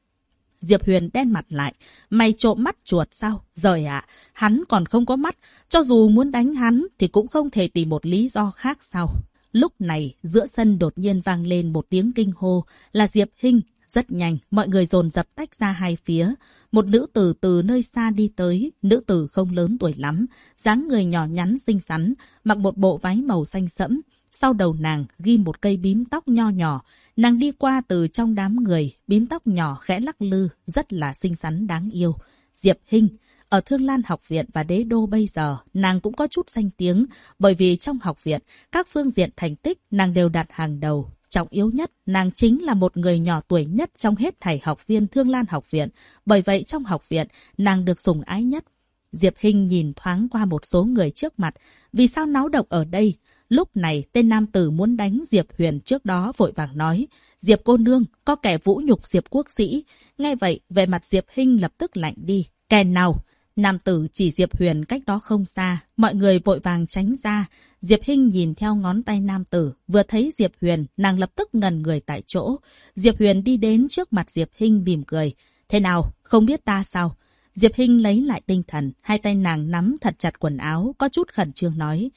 Diệp Huyền đen mặt lại. Mày trộm mắt chuột sao? Giời ạ, hắn còn không có mắt. Cho dù muốn đánh hắn thì cũng không thể tìm một lý do khác sao? Lúc này, giữa sân đột nhiên vang lên một tiếng kinh hô là Diệp Hinh. Rất nhanh, mọi người dồn dập tách ra hai phía. Một nữ tử từ nơi xa đi tới, nữ tử không lớn tuổi lắm, dáng người nhỏ nhắn xinh xắn, mặc một bộ váy màu xanh sẫm. Sau đầu nàng ghi một cây bím tóc nho nhỏ, nàng đi qua từ trong đám người, bím tóc nhỏ khẽ lắc lư, rất là xinh xắn đáng yêu. Diệp Hinh, ở Thương Lan học viện và Đế đô bây giờ, nàng cũng có chút danh tiếng, bởi vì trong học viện, các phương diện thành tích nàng đều đặt hàng đầu. Trọng yếu nhất, nàng chính là một người nhỏ tuổi nhất trong hết thảy học viên Thương Lan học viện. Bởi vậy trong học viện, nàng được sủng ái nhất. Diệp Hinh nhìn thoáng qua một số người trước mặt. Vì sao náo động ở đây? Lúc này, tên nam tử muốn đánh Diệp Huyền trước đó vội vàng nói. Diệp cô nương, có kẻ vũ nhục Diệp quốc sĩ. Nghe vậy, về mặt Diệp Hinh lập tức lạnh đi. Kẻ nào? Nam tử chỉ Diệp Huyền cách đó không xa. Mọi người vội vàng tránh ra. Diệp Hinh nhìn theo ngón tay nam tử. Vừa thấy Diệp Huyền, nàng lập tức ngẩn người tại chỗ. Diệp Huyền đi đến trước mặt Diệp Hinh mỉm cười. Thế nào? Không biết ta sao? Diệp Hinh lấy lại tinh thần. Hai tay nàng nắm thật chặt quần áo. Có chút khẩn trương nói.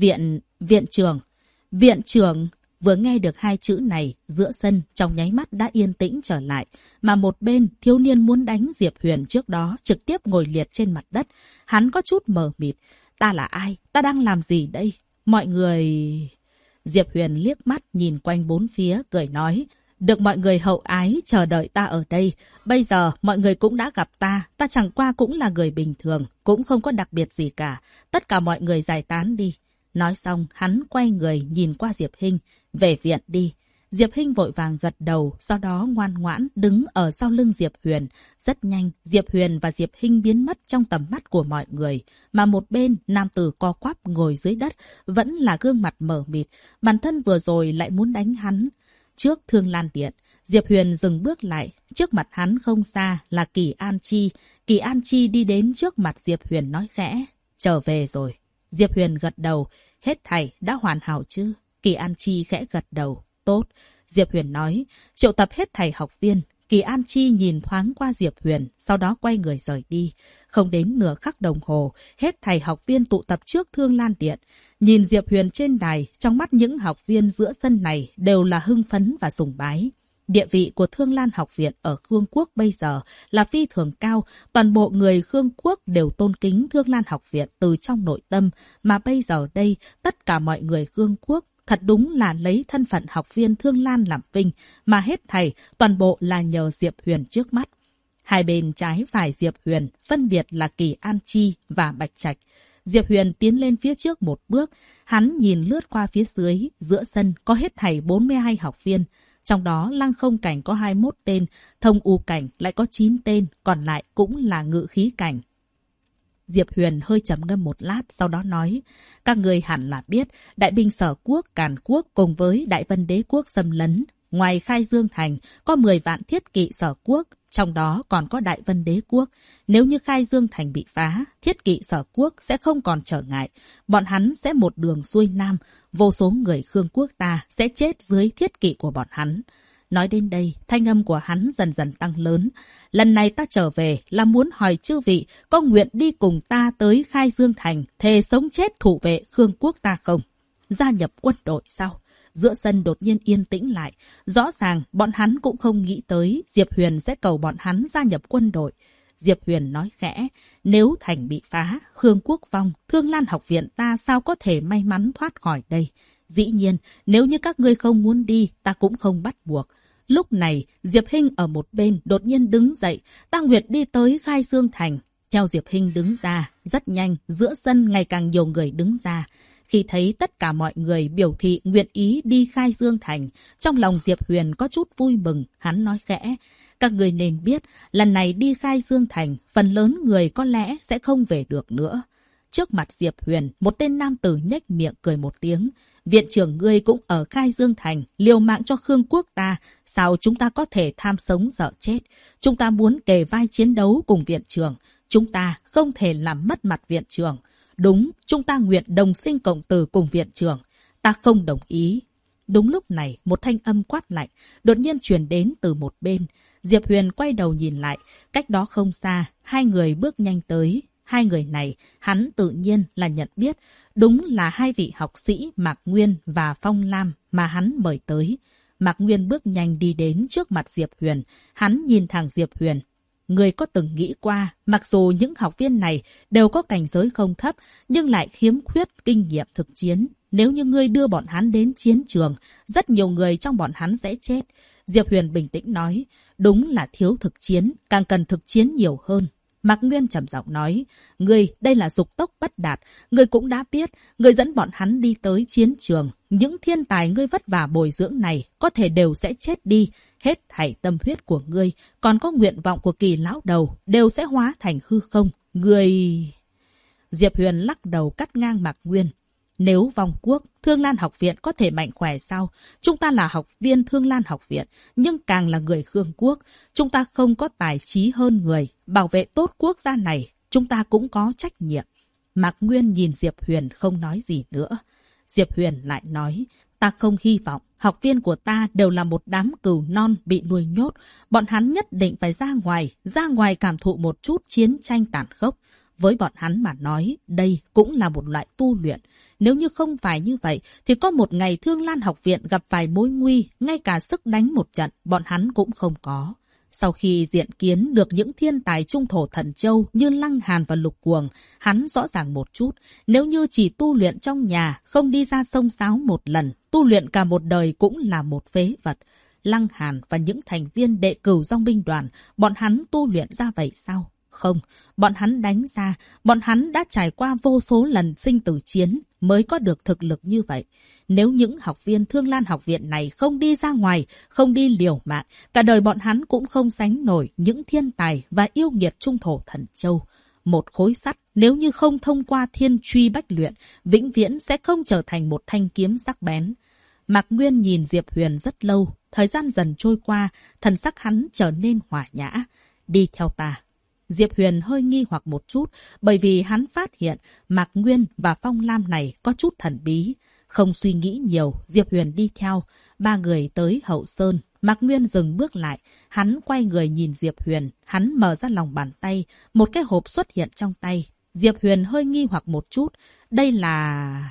Viện trưởng. Viện trưởng. Vừa nghe được hai chữ này, giữa sân trong nháy mắt đã yên tĩnh trở lại. Mà một bên, thiếu niên muốn đánh Diệp Huyền trước đó trực tiếp ngồi liệt trên mặt đất. Hắn có chút mờ mịt. Ta là ai? Ta đang làm gì đây? Mọi người... Diệp Huyền liếc mắt nhìn quanh bốn phía, cười nói. Được mọi người hậu ái chờ đợi ta ở đây. Bây giờ mọi người cũng đã gặp ta. Ta chẳng qua cũng là người bình thường, cũng không có đặc biệt gì cả. Tất cả mọi người giải tán đi. Nói xong, hắn quay người nhìn qua Diệp Hinh. Về viện đi. Diệp Hinh vội vàng gật đầu, sau đó ngoan ngoãn đứng ở sau lưng Diệp Huyền. Rất nhanh, Diệp Huyền và Diệp Hinh biến mất trong tầm mắt của mọi người. Mà một bên, nam tử co quắp ngồi dưới đất, vẫn là gương mặt mờ mịt. Bản thân vừa rồi lại muốn đánh hắn. Trước Thương Lan Điện, Diệp Huyền dừng bước lại. Trước mặt hắn không xa là Kỳ An Chi. Kỳ An Chi đi đến trước mặt Diệp Huyền nói khẽ. Trở về rồi. Diệp Huyền gật đầu. Hết thảy đã hoàn hảo chứ? Kỳ An Chi khẽ gật đầu. Tốt. Diệp Huyền nói. Triệu tập hết thảy học viên. Kỳ An Chi nhìn thoáng qua Diệp Huyền, sau đó quay người rời đi. Không đến nửa khắc đồng hồ, hết thảy học viên tụ tập trước Thương Lan Điện. Nhìn Diệp Huyền trên đài, trong mắt những học viên giữa sân này đều là hưng phấn và sùng bái. Địa vị của Thương Lan học viện ở Khương Quốc bây giờ là phi thường cao. Toàn bộ người Khương Quốc đều tôn kính Thương Lan học viện từ trong nội tâm. Mà bây giờ đây, tất cả mọi người Khương Quốc thật đúng là lấy thân phận học viên Thương Lan làm vinh, mà hết thảy toàn bộ là nhờ Diệp Huyền trước mắt. Hai bên trái phải Diệp Huyền phân biệt là Kỳ An Chi và Bạch Trạch. Diệp Huyền tiến lên phía trước một bước, hắn nhìn lướt qua phía dưới, giữa sân có hết thảy 42 học viên. Trong đó Lăng Không Cảnh có 21 tên, Thông U Cảnh lại có 9 tên, còn lại cũng là Ngự Khí Cảnh. Diệp Huyền hơi trầm ngâm một lát, sau đó nói, các người hẳn là biết, Đại binh Sở Quốc, Càn Quốc cùng với Đại Vân Đế Quốc xâm lấn. Ngoài Khai Dương Thành, có 10 vạn thiết kỵ Sở Quốc, trong đó còn có Đại Vân Đế Quốc. Nếu như Khai Dương Thành bị phá, thiết kỵ Sở Quốc sẽ không còn trở ngại. Bọn hắn sẽ một đường xuôi nam, vô số người Khương Quốc ta sẽ chết dưới thiết kỵ của bọn hắn. Nói đến đây, thanh âm của hắn dần dần tăng lớn. Lần này ta trở về là muốn hỏi chư vị có nguyện đi cùng ta tới Khai Dương Thành, thề sống chết thủ vệ Khương Quốc ta không? Gia nhập quân đội sao? Giữa sân đột nhiên yên tĩnh lại. Rõ ràng bọn hắn cũng không nghĩ tới Diệp Huyền sẽ cầu bọn hắn gia nhập quân đội. Diệp Huyền nói khẽ, nếu thành bị phá, Khương Quốc vong, Thương Lan học viện ta sao có thể may mắn thoát khỏi đây? Dĩ nhiên, nếu như các ngươi không muốn đi, ta cũng không bắt buộc. Lúc này, Diệp Hinh ở một bên đột nhiên đứng dậy, ta nguyện đi tới Khai Dương Thành. Theo Diệp Hinh đứng ra, rất nhanh, giữa sân ngày càng nhiều người đứng ra. Khi thấy tất cả mọi người biểu thị nguyện ý đi Khai Dương Thành, trong lòng Diệp Huyền có chút vui mừng, hắn nói khẽ. Các người nên biết, lần này đi Khai Dương Thành, phần lớn người có lẽ sẽ không về được nữa. Trước mặt Diệp Huyền, một tên nam tử nhếch miệng cười một tiếng. Viện trưởng ngươi cũng ở Khai Dương Thành, liều mạng cho Khương Quốc ta. Sao chúng ta có thể tham sống sợ chết? Chúng ta muốn kề vai chiến đấu cùng viện trưởng. Chúng ta không thể làm mất mặt viện trưởng. Đúng, chúng ta nguyện đồng sinh cộng tử cùng viện trưởng. Ta không đồng ý. Đúng lúc này, một thanh âm quát lạnh đột nhiên truyền đến từ một bên. Diệp Huyền quay đầu nhìn lại, cách đó không xa, hai người bước nhanh tới. Hai người này, hắn tự nhiên là nhận biết, đúng là hai vị học sĩ Mạc Nguyên và Phong Lam mà hắn mời tới. Mạc Nguyên bước nhanh đi đến trước mặt Diệp Huyền, hắn nhìn thẳng Diệp Huyền. Người có từng nghĩ qua, mặc dù những học viên này đều có cảnh giới không thấp, nhưng lại khiếm khuyết kinh nghiệm thực chiến. Nếu như ngươi đưa bọn hắn đến chiến trường, rất nhiều người trong bọn hắn sẽ chết. Diệp Huyền bình tĩnh nói, đúng là thiếu thực chiến, càng cần thực chiến nhiều hơn. Mạc Nguyên trầm giọng nói, ngươi đây là dục tốc bất đạt, ngươi cũng đã biết, ngươi dẫn bọn hắn đi tới chiến trường. Những thiên tài ngươi vất vả bồi dưỡng này có thể đều sẽ chết đi. Hết thảy tâm huyết của ngươi, còn có nguyện vọng của Kỳ lão đầu, đều sẽ hóa thành hư không. Ngươi... Diệp Huyền lắc đầu cắt ngang Mạc Nguyên. Nếu vong quốc, Thương Lan học viện có thể mạnh khỏe sao? Chúng ta là học viên Thương Lan học viện, nhưng càng là người Khương Quốc. Chúng ta không có tài trí hơn người. Bảo vệ tốt quốc gia này, chúng ta cũng có trách nhiệm. Mạc Nguyên nhìn Diệp Huyền không nói gì nữa. Diệp Huyền lại nói, ta không hy vọng học viên của ta đều là một đám cừu non bị nuôi nhốt. Bọn hắn nhất định phải ra ngoài cảm thụ một chút chiến tranh tàn khốc. Với bọn hắn mà nói, đây cũng là một loại tu luyện. Nếu như không phải như vậy, thì có một ngày Thương Lan học viện gặp phải mối nguy, ngay cả sức đánh một trận, bọn hắn cũng không có. Sau khi diện kiến được những thiên tài trung thổ thần châu như Lăng Hàn và Lục Cuồng, hắn rõ ràng một chút, nếu như chỉ tu luyện trong nhà, không đi ra sông sáo một lần, tu luyện cả một đời cũng là một phế vật. Lăng Hàn và những thành viên đệ cửu dòng binh đoàn, bọn hắn tu luyện ra vậy sao? Không, bọn hắn đánh ra, bọn hắn đã trải qua vô số lần sinh tử chiến mới có được thực lực như vậy. Nếu những học viên Thương Lan học viện này không đi ra ngoài, không đi liều mạng, cả đời bọn hắn cũng không sánh nổi những thiên tài và yêu nghiệt trung thổ Thần Châu. Một khối sắt nếu như không thông qua thiên truy bách luyện, vĩnh viễn sẽ không trở thành một thanh kiếm sắc bén. Mạc Nguyên nhìn Diệp Huyền rất lâu, thời gian dần trôi qua, thần sắc hắn trở nên hòa nhã. Đi theo ta. Diệp Huyền hơi nghi hoặc một chút, bởi vì hắn phát hiện Mạc Nguyên và Phong Lam này có chút thần bí. Không suy nghĩ nhiều, Diệp Huyền đi theo. Ba người tới Hậu Sơn. Mạc Nguyên dừng bước lại. Hắn quay người nhìn Diệp Huyền. Hắn mở ra lòng bàn tay. Một cái hộp xuất hiện trong tay. Diệp Huyền hơi nghi hoặc một chút. Đây là...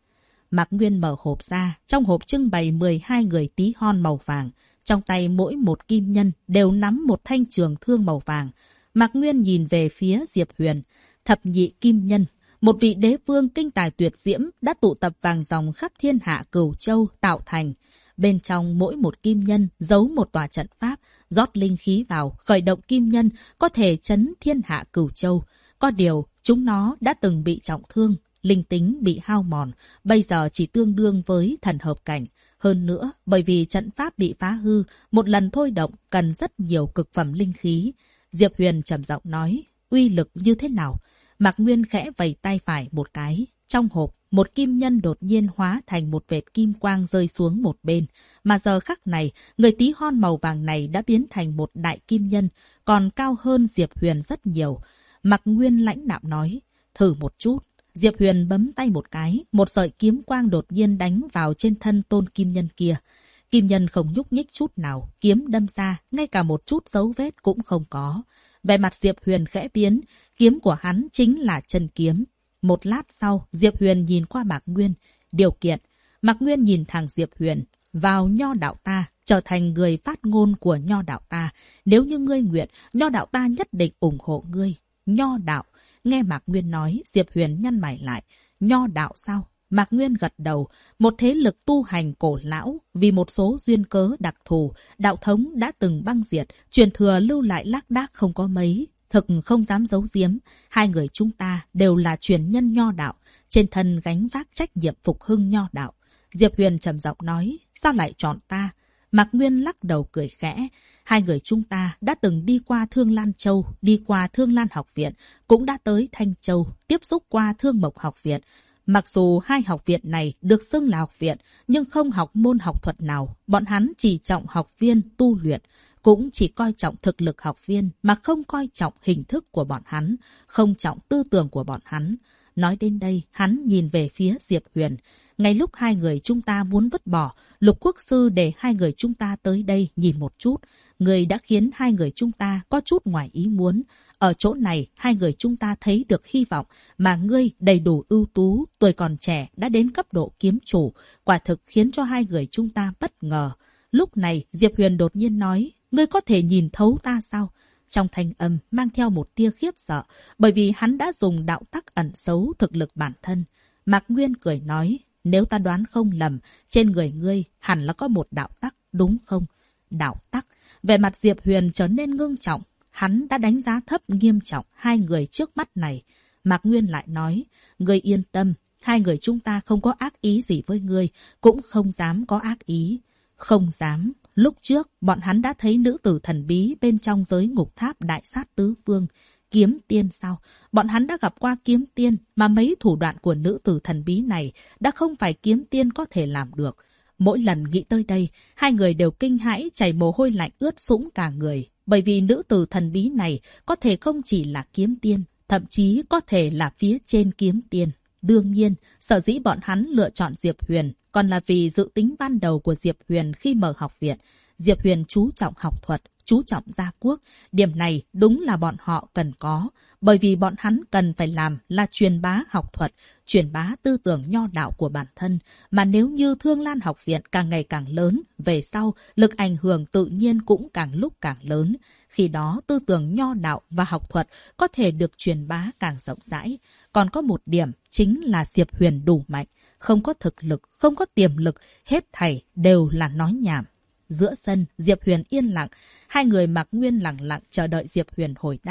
Mạc Nguyên mở hộp ra. Trong hộp trưng bày 12 người tí hon màu vàng. Trong tay mỗi một kim nhân đều nắm một thanh trường thương màu vàng. Mạc Nguyên nhìn về phía Diệp Huyền. Thập nhị kim nhân. Một vị đế vương kinh tài tuyệt diễm đã tụ tập vàng dòng khắp thiên hạ Cửu Châu tạo thành. Bên trong mỗi một kim nhân giấu một tòa trận pháp, rót linh khí vào, khởi động kim nhân, có thể chấn thiên hạ Cửu Châu. Có điều, chúng nó đã từng bị trọng thương, linh tính bị hao mòn, bây giờ chỉ tương đương với thần hợp cảnh. Hơn nữa, bởi vì trận pháp bị phá hư, một lần thôi động cần rất nhiều cực phẩm linh khí. Diệp Huyền trầm giọng nói, uy lực như thế nào? Mạc Nguyên khẽ vẩy tay phải một cái. Trong hộp, một kim nhân đột nhiên hóa thành một vệt kim quang rơi xuống một bên. Mà giờ khắc này, người tí hon màu vàng này đã biến thành một đại kim nhân, còn cao hơn Diệp Huyền rất nhiều. Mạc Nguyên lãnh đạm nói, thử một chút. Diệp Huyền bấm tay một cái, một sợi kiếm quang đột nhiên đánh vào trên thân tôn kim nhân kia. Kim nhân không nhúc nhích chút nào, kiếm đâm ra, ngay cả một chút dấu vết cũng không có. Vẻ mặt Diệp Huyền khẽ biến, kiếm của hắn chính là chân kiếm. Một lát sau, Diệp Huyền nhìn qua Mạc Nguyên. Điều kiện, Mạc Nguyên nhìn thẳng Diệp Huyền. Vào nho đạo ta, trở thành người phát ngôn của nho đạo ta. Nếu như ngươi nguyện, nho đạo ta nhất định ủng hộ ngươi. Nho đạo. Nghe Mạc Nguyên nói, Diệp Huyền nhăn mày lại. Nho đạo sao? Mạc Nguyên gật đầu. Một thế lực tu hành cổ lão, vì một số duyên cớ đặc thù, đạo thống đã từng băng diệt, truyền thừa lưu lại lác đác không có mấy. Thực không dám giấu giếm, hai người chúng ta đều là truyền nhân nho đạo, trên thân gánh vác trách nhiệm phục hưng nho đạo. Diệp Huyền trầm giọng nói, sao lại chọn ta? Mạc Nguyên lắc đầu cười khẽ. Hai người chúng ta đã từng đi qua Thương Lan Châu, đi qua Thương Lan học viện, cũng đã tới Thanh Châu, tiếp xúc qua Thương Mộc học viện. Mặc dù hai học viện này được xưng là học viện, nhưng không học môn học thuật nào. Bọn hắn chỉ trọng học viên tu luyện, cũng chỉ coi trọng thực lực học viên mà không coi trọng hình thức của bọn hắn, không trọng tư tưởng của bọn hắn. Nói đến đây, hắn nhìn về phía Diệp Huyền. Ngay lúc hai người chúng ta muốn vứt bỏ, Lục Quốc Sư để hai người chúng ta tới đây nhìn một chút. Người đã khiến hai người chúng ta có chút ngoài ý muốn. Ở chỗ này, hai người chúng ta thấy được hy vọng, mà ngươi đầy đủ ưu tú, tuổi còn trẻ đã đến cấp độ kiếm chủ, quả thực khiến cho hai người chúng ta bất ngờ. Lúc này, Diệp Huyền đột nhiên nói, ngươi có thể nhìn thấu ta sao? Trong thanh âm mang theo một tia khiếp sợ, bởi vì hắn đã dùng đạo tắc ẩn giấu thực lực bản thân. Mạc Nguyên cười nói, nếu ta đoán không lầm, trên người ngươi hẳn là có một đạo tắc, đúng không? Đạo tắc. Về mặt Diệp Huyền trở nên ngưng trọng. Hắn đã đánh giá thấp nghiêm trọng hai người trước mắt này. Mạc Nguyên lại nói, ngươi yên tâm, hai người chúng ta không có ác ý gì với ngươi, cũng không dám có ác ý. Không dám. Lúc trước, bọn hắn đã thấy nữ tử thần bí bên trong giới ngục tháp đại sát tứ phương. Kiếm tiên sao? Bọn hắn đã gặp qua kiếm tiên, mà mấy thủ đoạn của nữ tử thần bí này đã không phải kiếm tiên có thể làm được. Mỗi lần nghĩ tới đây, hai người đều kinh hãi chảy mồ hôi lạnh ướt sũng cả người. Bởi vì nữ tử thần bí này có thể không chỉ là kiếm tiên, thậm chí có thể là phía trên kiếm tiên. Đương nhiên, sở dĩ bọn hắn lựa chọn Diệp Huyền còn là vì dự tính ban đầu của Diệp Huyền khi mở học viện. Diệp Huyền chú trọng học thuật, chú trọng gia quốc. Điểm này đúng là bọn họ cần có, bởi vì bọn hắn cần phải làm là truyền bá học thuật, truyền bá tư tưởng nho đạo của bản thân. Mà nếu như Thương Lan học viện càng ngày càng lớn, về sau lực ảnh hưởng tự nhiên cũng càng lúc càng lớn. Khi đó tư tưởng nho đạo và học thuật có thể được truyền bá càng rộng rãi. Còn có một điểm chính là Diệp Huyền đủ mạnh, không có thực lực, không có tiềm lực, hết thảy đều là nói nhảm. Giữa sân, Diệp Huyền yên lặng, hai người Mạc Nguyên lặng lặng chờ đợi Diệp Huyền hồi đáp.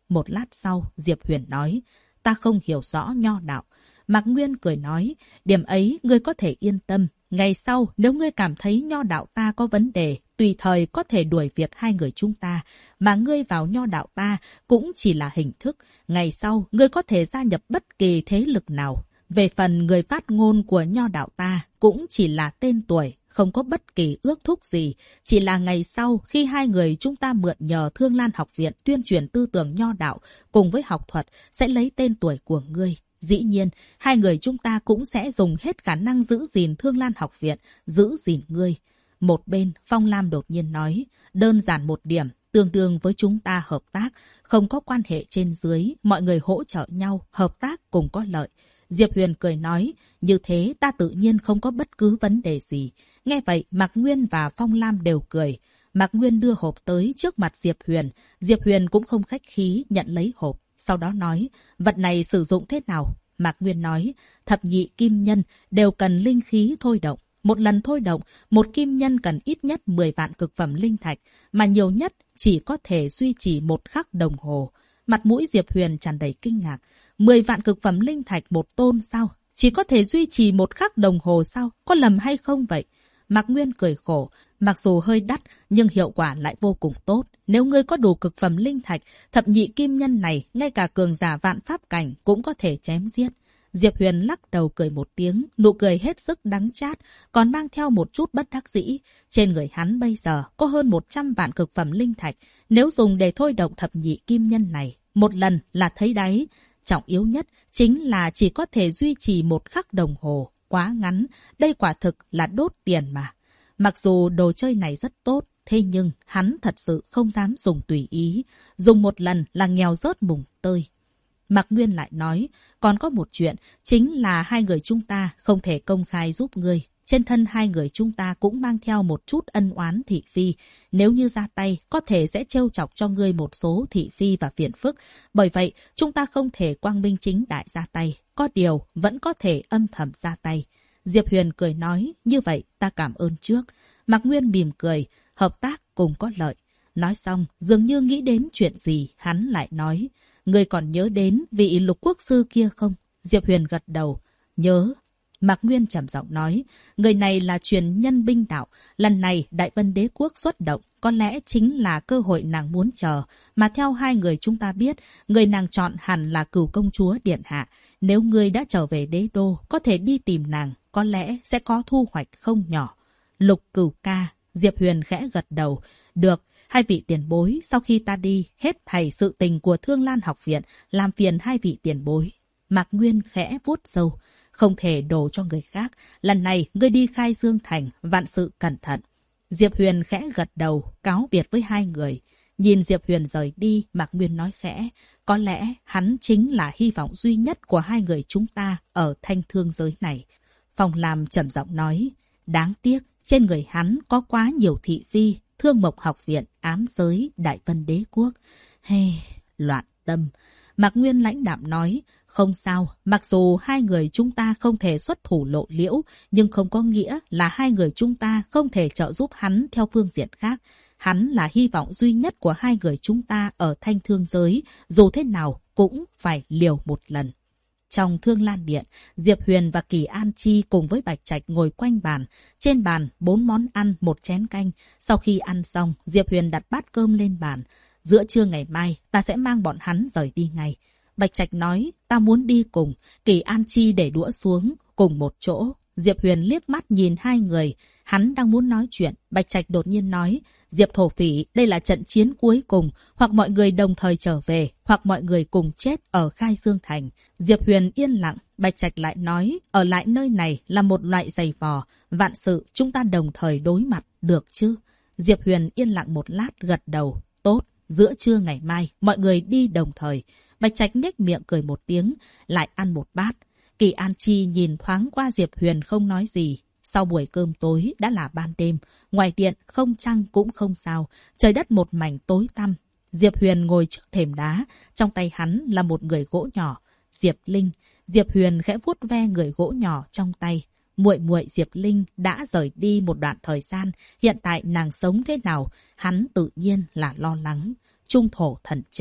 Một lát sau, Diệp Huyền nói, ta không hiểu rõ nho đạo. Mạc Nguyên cười nói, điểm ấy ngươi có thể yên tâm. Ngày sau, nếu ngươi cảm thấy nho đạo ta có vấn đề, tùy thời có thể đuổi việc hai người chúng ta. Mà ngươi vào nho đạo ta cũng chỉ là hình thức. Ngày sau, ngươi có thể gia nhập bất kỳ thế lực nào. Về phần người phát ngôn của nho đạo ta cũng chỉ là tên tuổi, không có bất kỳ ước thúc gì. Chỉ là ngày sau khi hai người chúng ta mượn nhờ Thương Lan học viện tuyên truyền tư tưởng nho đạo cùng với học thuật sẽ lấy tên tuổi của ngươi. Dĩ nhiên, hai người chúng ta cũng sẽ dùng hết khả năng giữ gìn Thương Lan học viện, giữ gìn ngươi. Một bên, Phong Lam đột nhiên nói, đơn giản một điểm, tương đương với chúng ta hợp tác, không có quan hệ trên dưới, mọi người hỗ trợ nhau, hợp tác cùng có lợi. Diệp Huyền cười nói, như thế ta tự nhiên không có bất cứ vấn đề gì. Nghe vậy, Mạc Nguyên và Phong Lam đều cười. Mạc Nguyên đưa hộp tới trước mặt Diệp Huyền cũng không khách khí nhận lấy hộp. Sau đó nói, vật này sử dụng thế nào? Mạc Nguyên nói, thập nhị kim nhân đều cần linh khí thôi động. Một lần thôi động, một kim nhân cần ít nhất 10 vạn cực phẩm linh thạch, mà nhiều nhất chỉ có thể duy trì 1 khắc đồng hồ. Mặt mũi Diệp Huyền tràn đầy kinh ngạc. 10 vạn cực phẩm linh thạch một tôn sao? Chỉ có thể duy trì 1 khắc đồng hồ sao? Có lầm hay không vậy? Mạc Nguyên cười khổ. Mặc dù hơi đắt, nhưng hiệu quả lại vô cùng tốt. Nếu ngươi có đủ cực phẩm linh thạch, thập nhị kim nhân này, ngay cả cường giả vạn pháp cảnh cũng có thể chém giết. Diệp Huyền lắc đầu cười một tiếng, nụ cười hết sức đắng chát, còn mang theo một chút bất đắc dĩ. Trên người hắn bây giờ có hơn 100 vạn cực phẩm linh thạch. Nếu dùng để thôi động thập nhị kim nhân này, một lần là thấy đáy. Trọng yếu nhất chính là chỉ có thể duy trì 1 khắc đồng hồ. Quá ngắn, đây quả thực là đốt tiền mà. Mặc dù đồ chơi này rất tốt, thế nhưng hắn thật sự không dám dùng tùy ý. Dùng một lần là nghèo rớt mùng tơi. Mạc Nguyên lại nói, còn có một chuyện, chính là hai người chúng ta không thể công khai giúp ngươi. Trên thân hai người chúng ta cũng mang theo một chút ân oán thị phi. Nếu như ra tay, có thể sẽ trêu chọc cho ngươi một số thị phi và phiền phức. Bởi vậy, chúng ta không thể quang minh chính đại ra tay. Có điều, vẫn có thể âm thầm ra tay. Diệp Huyền cười nói, như vậy ta cảm ơn trước. Mạc Nguyên mỉm cười, hợp tác cùng có lợi. Nói xong, dường như nghĩ đến chuyện gì, hắn lại nói, ngươi còn nhớ đến vị lục quốc sư kia không? Diệp Huyền gật đầu, nhớ. Mạc Nguyên trầm giọng nói, người này là truyền nhân binh đạo. Lần này Đại Vân Đế Quốc xuất động, có lẽ chính là cơ hội nàng muốn chờ. Mà theo hai người chúng ta biết, người nàng chọn hẳn là Cửu công chúa điện hạ. Nếu ngươi đã trở về đế đô, có thể đi tìm nàng, có lẽ sẽ có thu hoạch không nhỏ. Lục Cửu ca, Diệp Huyền khẽ gật đầu. Được, hai vị tiền bối, sau khi ta đi, hết thảy sự tình của Thương Lan học viện, làm phiền hai vị tiền bối. Mạc Nguyên khẽ vuốt râu. Không thể đổ cho người khác. Lần này, ngươi đi Khai Dương Thành, vạn sự cẩn thận. Diệp Huyền khẽ gật đầu, cáo biệt với hai người. Nhìn Diệp Huyền rời đi, Mạc Nguyên nói khẽ. Có lẽ hắn chính là hy vọng duy nhất của hai người chúng ta ở thanh thương giới này. Phong Lam trầm giọng nói. Đáng tiếc, trên người hắn có quá nhiều thị phi. Thương Mộc học viện, ám giới, Đại Vân Đế Quốc. Hey, loạn tâm. Mạc Nguyên lãnh đạm nói. Không sao, mặc dù hai người chúng ta không thể xuất thủ lộ liễu, nhưng không có nghĩa là hai người chúng ta không thể trợ giúp hắn theo phương diện khác. Hắn là hy vọng duy nhất của hai người chúng ta ở thanh thương giới, dù thế nào cũng phải liều một lần. Trong Thương Lan Điện, Diệp Huyền và Kỳ An Chi cùng với Bạch Trạch ngồi quanh bàn. Trên bàn, 4 món ăn, 1 chén canh. Sau khi ăn xong, Diệp Huyền đặt bát cơm lên bàn. Giữa trưa ngày mai, ta sẽ mang bọn hắn rời đi ngay. Bạch Trạch nói, ta muốn đi cùng. Kỳ An Chi để đũa xuống, cùng một chỗ. Diệp Huyền liếc mắt nhìn hai người. Hắn đang muốn nói chuyện. Bạch Trạch đột nhiên nói, Diệp thổ phỉ, đây là trận chiến cuối cùng. Hoặc mọi người đồng thời trở về, hoặc mọi người cùng chết ở Khai Dương Thành. Diệp Huyền yên lặng. Bạch Trạch lại nói, ở lại nơi này là một loại giày vò. Vạn sự chúng ta đồng thời đối mặt, được chứ? Diệp Huyền yên lặng một lát, gật đầu. Tốt, giữa trưa ngày mai, mọi người đi đồng thời. Bạch Trạch nhếch miệng cười một tiếng, lại ăn một bát. Kỳ An Chi nhìn thoáng qua Diệp Huyền không nói gì. Sau buổi cơm tối đã là ban đêm, ngoài điện không trăng cũng không sao, trời đất một mảnh tối tăm. Diệp Huyền ngồi trước thềm đá, trong tay hắn là một người gỗ nhỏ. Diệp Linh. Diệp Huyền khẽ vuốt ve người gỗ nhỏ trong tay. Muội muội Diệp Linh đã rời đi một đoạn thời gian, hiện tại nàng sống thế nào, hắn tự nhiên là lo lắng. Trung thổ thần châu.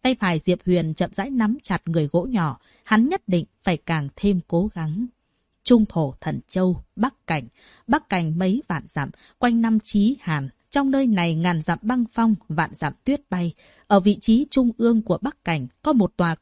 Tay phải Diệp Huyền chậm rãi nắm chặt người gỗ nhỏ, hắn nhất định phải càng thêm cố gắng. Trung thổ Thần Châu, Bắc Cảnh mấy vạn dặm, quanh năm chí hàn. Trong nơi này ngàn dặm băng phong, vạn dặm tuyết bay. Ở vị trí trung ương của Bắc Cảnh có một tòa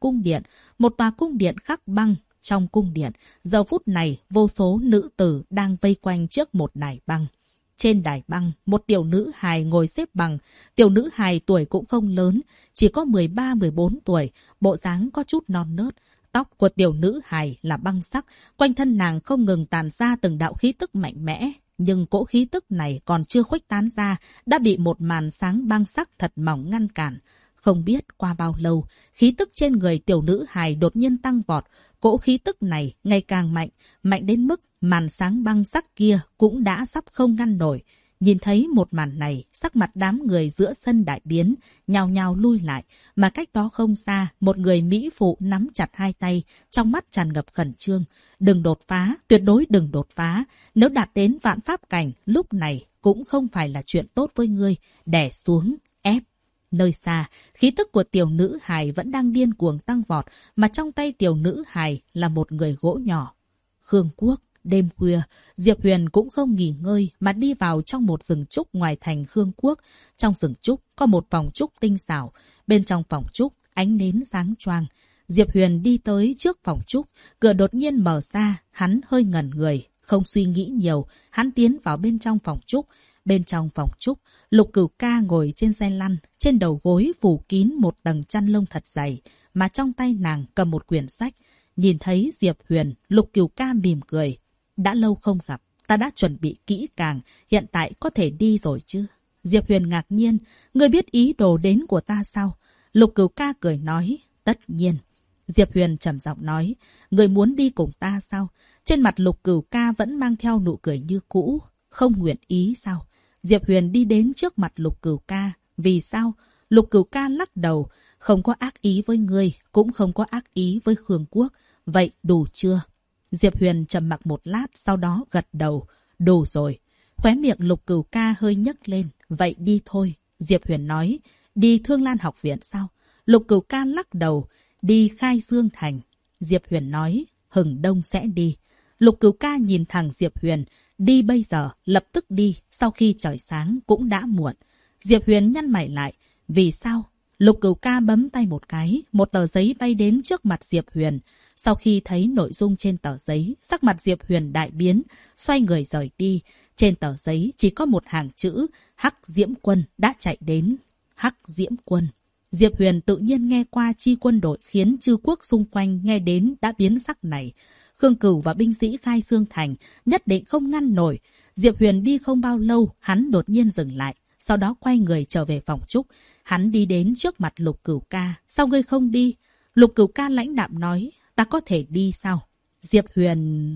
cung điện khắc băng. Trong cung điện, giờ phút này vô số nữ tử đang vây quanh trước một đài băng. Trên đài băng, một tiểu nữ hài ngồi xếp bằng. Tiểu nữ hài tuổi cũng không lớn, chỉ có 13-14 tuổi, bộ dáng có chút non nớt. Tóc của tiểu nữ hài là băng sắc, quanh thân nàng không ngừng tàn ra từng đạo khí tức mạnh mẽ. Nhưng cỗ khí tức này còn chưa khuếch tán ra, đã bị một màn sáng băng sắc thật mỏng ngăn cản. Không biết qua bao lâu, khí tức trên người tiểu nữ hài đột nhiên tăng vọt. Cỗ khí tức này ngày càng mạnh, mạnh đến mức màn sáng băng sắc kia cũng đã sắp không ngăn nổi. Nhìn thấy một màn này, sắc mặt đám người giữa sân đại biến, nhao nhao lui lại. Mà cách đó không xa, một người mỹ phụ nắm chặt hai tay, trong mắt tràn ngập khẩn trương. Đừng đột phá, tuyệt đối đừng đột phá. Nếu đạt đến vạn pháp cảnh, lúc này cũng không phải là chuyện tốt với ngươi. Đè xuống, ép. Nơi xa, khí tức của tiểu nữ hài vẫn đang điên cuồng tăng vọt, mà trong tay tiểu nữ hài là một người gỗ nhỏ. Khương Quốc. Đêm khuya, Diệp Huyền cũng không nghỉ ngơi mà đi vào trong một rừng trúc ngoài thành Khương Quốc. Trong rừng trúc có một phòng trúc tinh xảo. Bên trong phòng trúc, ánh nến sáng choang. Diệp Huyền đi tới trước phòng trúc, cửa đột nhiên mở ra, hắn hơi ngẩn người. Không suy nghĩ nhiều, hắn tiến vào bên trong phòng trúc. Bên trong phòng trúc, Lục Cửu Ca ngồi trên xe lăn, trên đầu gối phủ kín một tầng chăn lông thật dày, mà trong tay nàng cầm một quyển sách. Nhìn thấy Diệp Huyền, Lục Cửu Ca mỉm cười. Đã lâu không gặp, ta đã chuẩn bị kỹ càng, hiện tại có thể đi rồi chứ? Diệp Huyền ngạc nhiên, ngươi biết ý đồ đến của ta sao? Lục Cửu Ca cười nói, tất nhiên. Diệp Huyền trầm giọng nói, ngươi muốn đi cùng ta sao? Trên mặt Lục Cửu Ca vẫn mang theo nụ cười như cũ, không nguyện ý sao? Diệp Huyền đi đến trước mặt Lục Cửu Ca, vì sao? Lục Cửu Ca lắc đầu, không có ác ý với ngươi, cũng không có ác ý với Khương Quốc, vậy đủ chưa? Diệp Huyền trầm mặc một lát, sau đó gật đầu. Đủ rồi. Khóe miệng Lục Cửu Ca hơi nhấc lên. Vậy đi thôi. Diệp Huyền nói. Đi Thương Lan học viện sao? Lục Cửu Ca lắc đầu. Đi Khai Dương Thành. Diệp Huyền nói. Hừng đông sẽ đi. Lục Cửu Ca nhìn thẳng Diệp Huyền. Đi bây giờ, lập tức đi. Sau khi trời sáng cũng đã muộn. Diệp Huyền nhăn mày lại. Vì sao? Lục Cửu Ca bấm tay một cái. Một tờ giấy bay đến trước mặt Diệp Huyền. Sau khi thấy nội dung trên tờ giấy, sắc mặt Diệp Huyền đại biến, xoay người rời đi. Trên tờ giấy chỉ có một hàng chữ, Hắc Diễm Quân đã chạy đến. Hắc Diễm Quân. Diệp Huyền tự nhiên nghe qua chi quân đội khiến chư quốc xung quanh nghe đến đã biến sắc này. Khương Cửu và binh sĩ Khai Dương Thành nhất định không ngăn nổi. Diệp Huyền đi không bao lâu, hắn đột nhiên dừng lại. Sau đó quay người trở về phòng trúc. Hắn đi đến trước mặt Lục Cửu Ca. Sao ngươi không đi? Lục Cửu Ca lãnh đạm nói. Ta có thể đi sao? Diệp Huyền...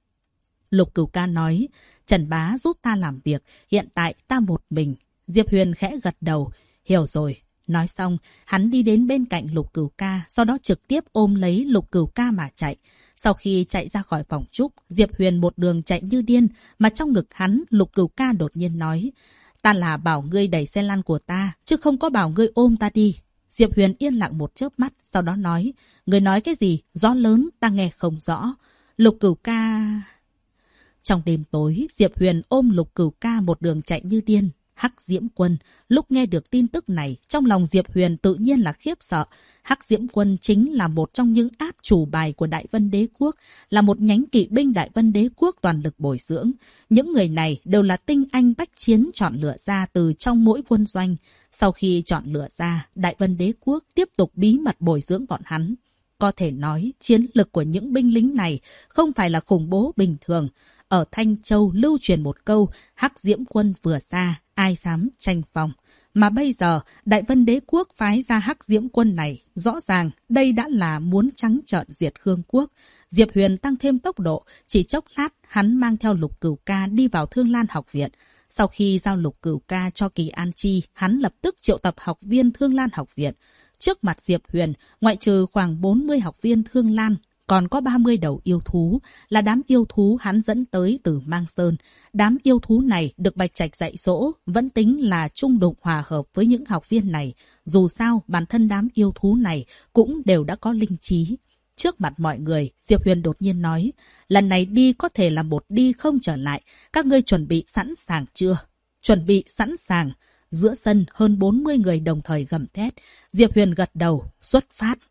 Lục Cửu Ca nói, Trần Bá giúp ta làm việc, hiện tại ta một mình. Diệp Huyền khẽ gật đầu, hiểu rồi. Nói xong, hắn đi đến bên cạnh Lục Cửu Ca, sau đó trực tiếp ôm lấy Lục Cửu Ca mà chạy. Sau khi chạy ra khỏi phòng trúc, Diệp Huyền một đường chạy như điên, mà trong ngực hắn, Lục Cửu Ca đột nhiên nói, ta là bảo ngươi đẩy xe lăn của ta, chứ không có bảo ngươi ôm ta đi. Diệp Huyền yên lặng một chớp mắt, sau đó nói, người nói cái gì? Gió lớn, ta nghe không rõ. Lục Cửu Ca... Trong đêm tối, Diệp Huyền ôm Lục Cửu Ca một đường chạy như điên. Hắc Diễm Quân. Lúc nghe được tin tức này, trong lòng Diệp Huyền tự nhiên là khiếp sợ. Hắc Diễm Quân chính là một trong những át chủ bài của Đại Vân Đế Quốc, là một nhánh kỵ binh Đại Vân Đế Quốc toàn lực bồi dưỡng. Những người này đều là tinh anh bách chiến chọn lựa ra từ trong mỗi quân doanh. Sau khi chọn lựa ra, Đại Vân Đế Quốc tiếp tục bí mật bồi dưỡng bọn hắn. Có thể nói, chiến lực của những binh lính này không phải là khủng bố bình thường. Ở Thanh Châu lưu truyền một câu, Hắc Diễm Quân vừa ra, ai dám tranh phong. Mà bây giờ, Đại Vân Đế Quốc phái ra Hắc Diễm Quân này, rõ ràng đây đã là muốn trắng trợn diệt Khương Quốc. Diệp Huyền tăng thêm tốc độ, chỉ chốc lát hắn mang theo Lục Cửu Ca đi vào Thương Lan học viện. Sau khi giao Lục Cửu Ca cho Kỳ An Chi, hắn lập tức triệu tập học viên Thương Lan học viện. Trước mặt Diệp Huyền, ngoại trừ khoảng 40 học viên Thương Lan, còn có 30 đầu yêu thú, là đám yêu thú hắn dẫn tới từ Mang Sơn. Đám yêu thú này được Bạch Trạch dạy dỗ, vẫn tính là chung đụng hòa hợp với những học viên này. Dù sao, bản thân đám yêu thú này cũng đều đã có linh trí. Trước mặt mọi người, Diệp Huyền đột nhiên nói, lần này đi có thể là một đi không trở lại, các ngươi chuẩn bị sẵn sàng chưa? Chuẩn bị sẵn sàng. Giữa sân hơn 40 người đồng thời gầm thét. Diệp Huyền gật đầu, xuất phát.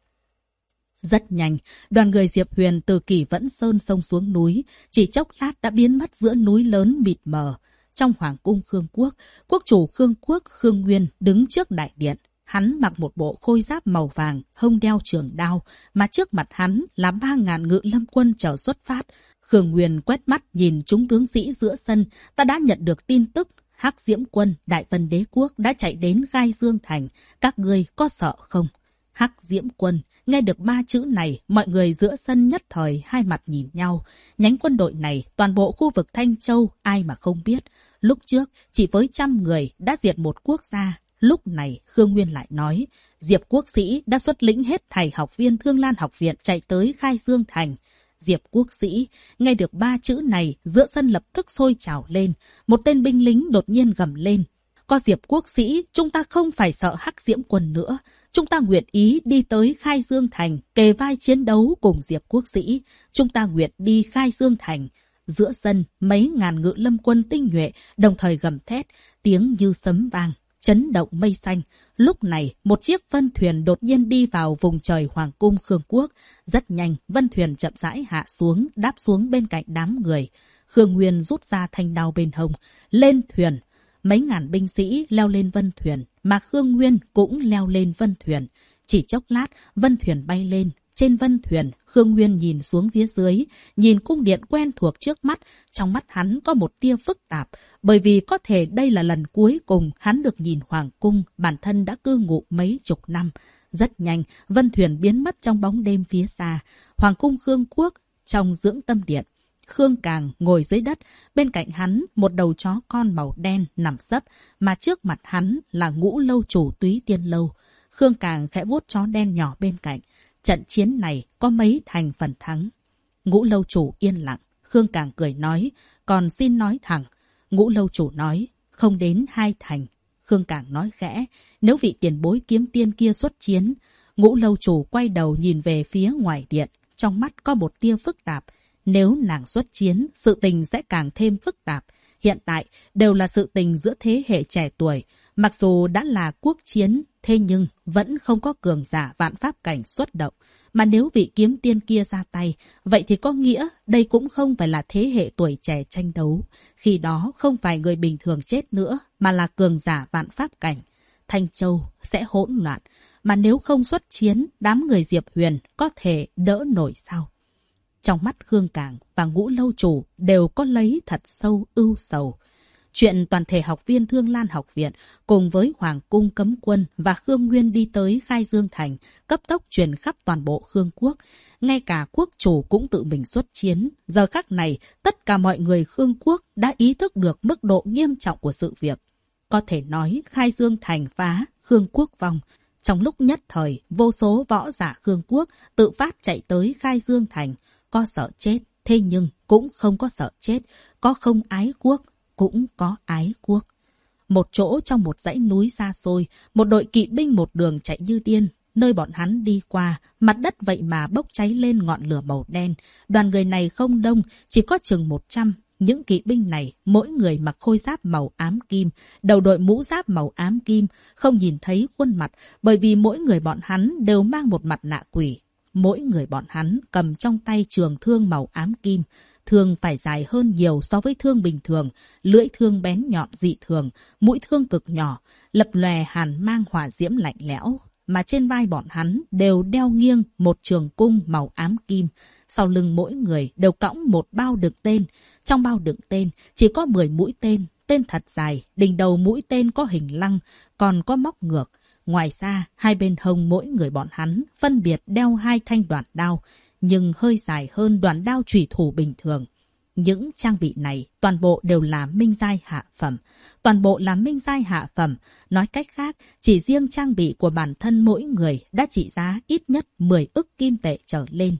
Rất nhanh, đoàn người Diệp Huyền từ Kỷ Vẫn Sơn xông xuống núi, chỉ chốc lát đã biến mất giữa núi lớn mịt mờ. Trong hoàng cung Khương Quốc, quốc chủ Khương Quốc Khương Nguyên đứng trước đại điện. Hắn mặc một bộ khôi giáp màu vàng, hông đeo trường đao, mà trước mặt hắn là 3.000 ngự lâm quân chờ xuất phát. Khương Nguyên quét mắt nhìn chúng tướng sĩ giữa sân, ta đã nhận được tin tức. Hắc Diễm Quân, Đại Vân Đế Quốc đã chạy đến Gai Dương Thành, các ngươi có sợ không? Hắc Diễm Quân, nghe được 3 chữ này, mọi người giữa sân nhất thời hai mặt nhìn nhau. Nhánh quân đội này, toàn bộ khu vực Thanh Châu, ai mà không biết. Lúc trước, chỉ với 100 người đã diệt một quốc gia. Lúc này, Khương Nguyên lại nói, Diệp Quốc Sĩ đã xuất lĩnh hết thảy học viên Thương Lan Học Viện chạy tới Khai Dương Thành. Diệp Quốc Sĩ, nghe được 3 chữ này, giữa sân lập tức sôi trào lên. Một tên binh lính đột nhiên gầm lên. Có Diệp Quốc Sĩ, chúng ta không phải sợ Hắc Diễm Quân nữa. Chúng ta nguyện ý đi tới Khai Dương Thành, kề vai chiến đấu cùng Diệp Quốc Sĩ. Chúng ta nguyện đi Khai Dương Thành. Giữa sân, mấy ngàn ngự lâm quân tinh nhuệ đồng thời gầm thét, tiếng như sấm vang, chấn động mây xanh. Lúc này, một chiếc vân thuyền đột nhiên đi vào vùng trời Hoàng cung Khương Quốc. Rất nhanh, vân thuyền chậm rãi hạ xuống, đáp xuống bên cạnh đám người. Khương Nguyên rút ra thanh đao bên hông, lên thuyền. Mấy ngàn binh sĩ leo lên vân thuyền, mà Khương Nguyên cũng leo lên vân thuyền. Chỉ chốc lát, vân thuyền bay lên. Trên vân thuyền, Khương Nguyên nhìn xuống phía dưới, nhìn cung điện quen thuộc trước mắt. Trong mắt hắn có một tia phức tạp, bởi vì có thể đây là lần cuối cùng hắn được nhìn hoàng cung, bản thân đã cư ngụ mấy chục năm. Rất nhanh, vân thuyền biến mất trong bóng đêm phía xa. Hoàng cung Khương Quốc, trong dưỡng tâm điện. Khương Càng ngồi dưới đất, bên cạnh hắn một đầu chó con màu đen nằm sấp, mà trước mặt hắn là Ngũ Lâu chủ Túy Tiên Lâu. Khương Càng khẽ vuốt chó đen nhỏ bên cạnh. Trận chiến này có mấy thành phần thắng? Ngũ Lâu chủ yên lặng, Khương Càng cười nói, còn xin nói thẳng. Ngũ Lâu chủ nói, không đến 2 thành. Khương Càng nói khẽ, nếu vị tiền bối kiếm tiên kia xuất chiến. Ngũ Lâu chủ quay đầu nhìn về phía ngoài điện, trong mắt có một tia phức tạp. Nếu nàng xuất chiến, sự tình sẽ càng thêm phức tạp. Hiện tại đều là sự tình giữa thế hệ trẻ tuổi. Mặc dù đã là quốc chiến, thế nhưng vẫn không có cường giả vạn pháp cảnh xuất động. Mà nếu vị kiếm tiên kia ra tay, vậy thì có nghĩa đây cũng không phải là thế hệ tuổi trẻ tranh đấu. Khi đó không phải người bình thường chết nữa, mà là cường giả vạn pháp cảnh. Thanh Châu sẽ hỗn loạn. Mà nếu không xuất chiến, đám người Diệp Huyền có thể đỡ nổi sao? Trong mắt Khương Càng và Ngũ Lâu chủ đều có lấy thật sâu ưu sầu. Chuyện toàn thể học viên Thương Lan Học Viện cùng với Hoàng cung Cấm Quân và Khương Nguyên đi tới Khai Dương Thành cấp tốc truyền khắp toàn bộ Khương Quốc. Ngay cả quốc chủ cũng tự mình xuất chiến. Giờ khắc này, tất cả mọi người Khương Quốc đã ý thức được mức độ nghiêm trọng của sự việc. Có thể nói Khai Dương Thành phá, Khương Quốc vong. Trong lúc nhất thời, vô số võ giả Khương Quốc tự phát chạy tới Khai Dương Thành. Có sợ chết, thế nhưng cũng không có sợ chết. Có không ái quốc, cũng có ái quốc. Một chỗ trong một dãy núi xa xôi, một đội kỵ binh một đường chạy như điên. Nơi bọn hắn đi qua, mặt đất vậy mà bốc cháy lên ngọn lửa màu đen. Đoàn người này không đông, chỉ có chừng 100. Những kỵ binh này, mỗi người mặc khôi giáp màu ám kim, đầu đội mũ giáp màu ám kim, không nhìn thấy khuôn mặt, bởi vì mỗi người bọn hắn đều mang một mặt nạ quỷ. Mỗi người bọn hắn cầm trong tay trường thương màu ám kim. Thương phải dài hơn nhiều so với thương bình thường, lưỡi thương bén nhọn dị thường, mũi thương cực nhỏ, lập lòe hàn mang hỏa diễm lạnh lẽo. Mà trên vai bọn hắn đều đeo nghiêng một trường cung màu ám kim. Sau lưng mỗi người đều cõng một bao đựng tên. Trong bao đựng tên chỉ có 10 mũi tên, tên thật dài, đỉnh đầu mũi tên có hình lăng, còn có móc ngược. Ngoài ra, hai bên hông mỗi người bọn hắn phân biệt đeo 2 thanh đoản đao, nhưng hơi dài hơn đoản đao chủy thủ bình thường. Những trang bị này toàn bộ đều là minh giai hạ phẩm. Toàn bộ là minh giai hạ phẩm. Nói cách khác, chỉ riêng trang bị của bản thân mỗi người đã trị giá ít nhất 10 ức kim tệ trở lên.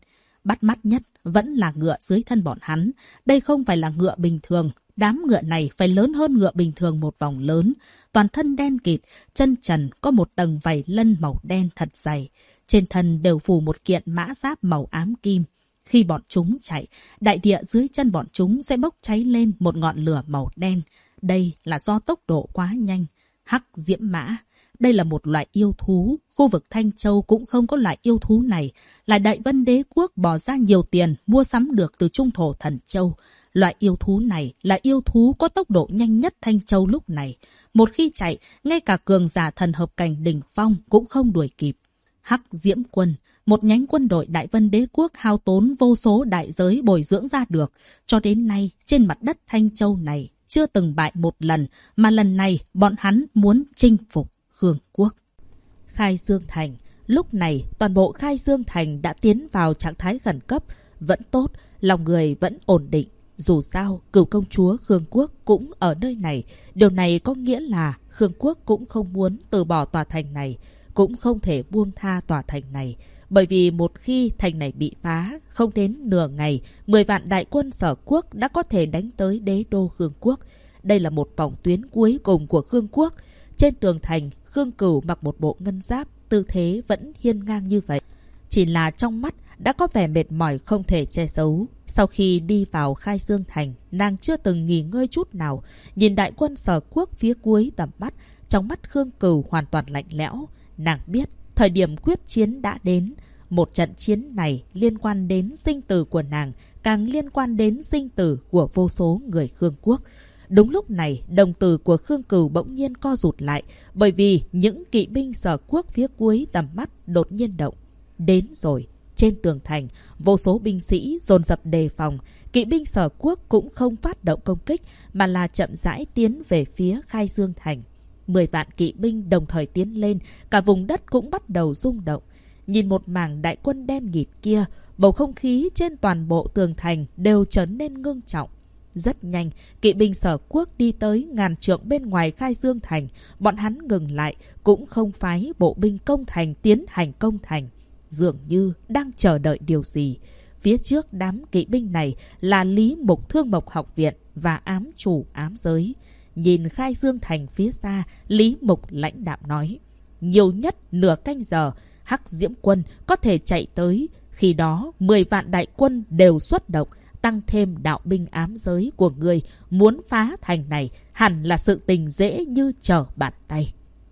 Bắt mắt nhất vẫn là ngựa dưới thân bọn hắn. Đây không phải là ngựa bình thường. Đám ngựa này phải lớn hơn ngựa bình thường một vòng lớn. Toàn thân đen kịt, chân trần có một tầng vảy lân màu đen thật dày. Trên thân đều phủ một kiện mã giáp màu ám kim. Khi bọn chúng chạy, đại địa dưới chân bọn chúng sẽ bốc cháy lên một ngọn lửa màu đen. Đây là do tốc độ quá nhanh. Hắc diễm mã. Đây là một loại yêu thú. Khu vực Thanh Châu cũng không có loại yêu thú này. Là Đại Vân Đế Quốc bỏ ra nhiều tiền mua sắm được từ Trung Thổ Thần Châu. Loại yêu thú này là yêu thú có tốc độ nhanh nhất Thanh Châu lúc này. Một khi chạy, ngay cả cường giả thần hợp cảnh đỉnh phong cũng không đuổi kịp. Hắc Diễm Quân, một nhánh quân đội Đại Vân Đế Quốc hao tốn vô số đại giới bồi dưỡng ra được. Cho đến nay, trên mặt đất Thanh Châu này chưa từng bại một lần, mà lần này bọn hắn muốn chinh phục Khương Quốc. Khai Dương Thành. Lúc này, toàn bộ Khai Dương Thành đã tiến vào trạng thái khẩn cấp. Vẫn tốt, lòng người vẫn ổn định. Dù sao, cửu công chúa Khương Quốc cũng ở nơi này. Điều này có nghĩa là Khương Quốc cũng không muốn từ bỏ tòa thành này, cũng không thể buông tha tòa thành này. Bởi vì một khi thành này bị phá, không đến nửa ngày, 10 vạn đại quân Sở Quốc đã có thể đánh tới đế đô Khương Quốc. Đây là một vòng tuyến cuối cùng của Khương Quốc. Trên tường thành, Khương Cửu mặc một bộ ngân giáp, tư thế vẫn hiên ngang như vậy. Chỉ là trong mắt đã có vẻ mệt mỏi không thể che giấu. Sau khi đi vào Khai Dương Thành, nàng chưa từng nghỉ ngơi chút nào. Nhìn đại quân Sở Quốc phía cuối tầm mắt, trong mắt Khương Cửu hoàn toàn lạnh lẽo. Nàng biết thời điểm quyết chiến đã đến. Một trận chiến này liên quan đến sinh tử của nàng, càng liên quan đến sinh tử của vô số người Khương Quốc. Đúng lúc này, đồng tử của Khương Cửu bỗng nhiên co rụt lại, bởi vì những kỵ binh Sở Quốc phía cuối tầm mắt đột nhiên động. Đến rồi. Trên tường thành, vô số binh sĩ dồn dập đề phòng. Kỵ binh Sở Quốc cũng không phát động công kích, mà là chậm rãi tiến về phía Khai Dương Thành. 10 vạn kỵ binh đồng thời tiến lên, cả vùng đất cũng bắt đầu rung động. Nhìn một mảng đại quân đen nghịt kia, bầu không khí trên toàn bộ tường thành đều trở nên ngưng trọng. Rất nhanh, kỵ binh Sở Quốc đi tới ngàn trượng bên ngoài Khai Dương Thành. Bọn hắn ngừng lại, cũng không phái bộ binh công thành tiến hành công thành. Dường như đang chờ đợi điều gì. Phía trước đám kỵ binh này là Lý Mục Thương Mộc Học Viện và ám chủ ám giới. Nhìn Khai Dương Thành phía xa, Lý Mục lãnh đạm nói. Nhiều nhất nửa canh giờ, Hắc Diễm Quân có thể chạy tới. Khi đó, 10 vạn đại quân đều xuất động, tăng thêm đạo binh ám giới của người. Muốn phá thành này hẳn là sự tình dễ như trở bàn tay.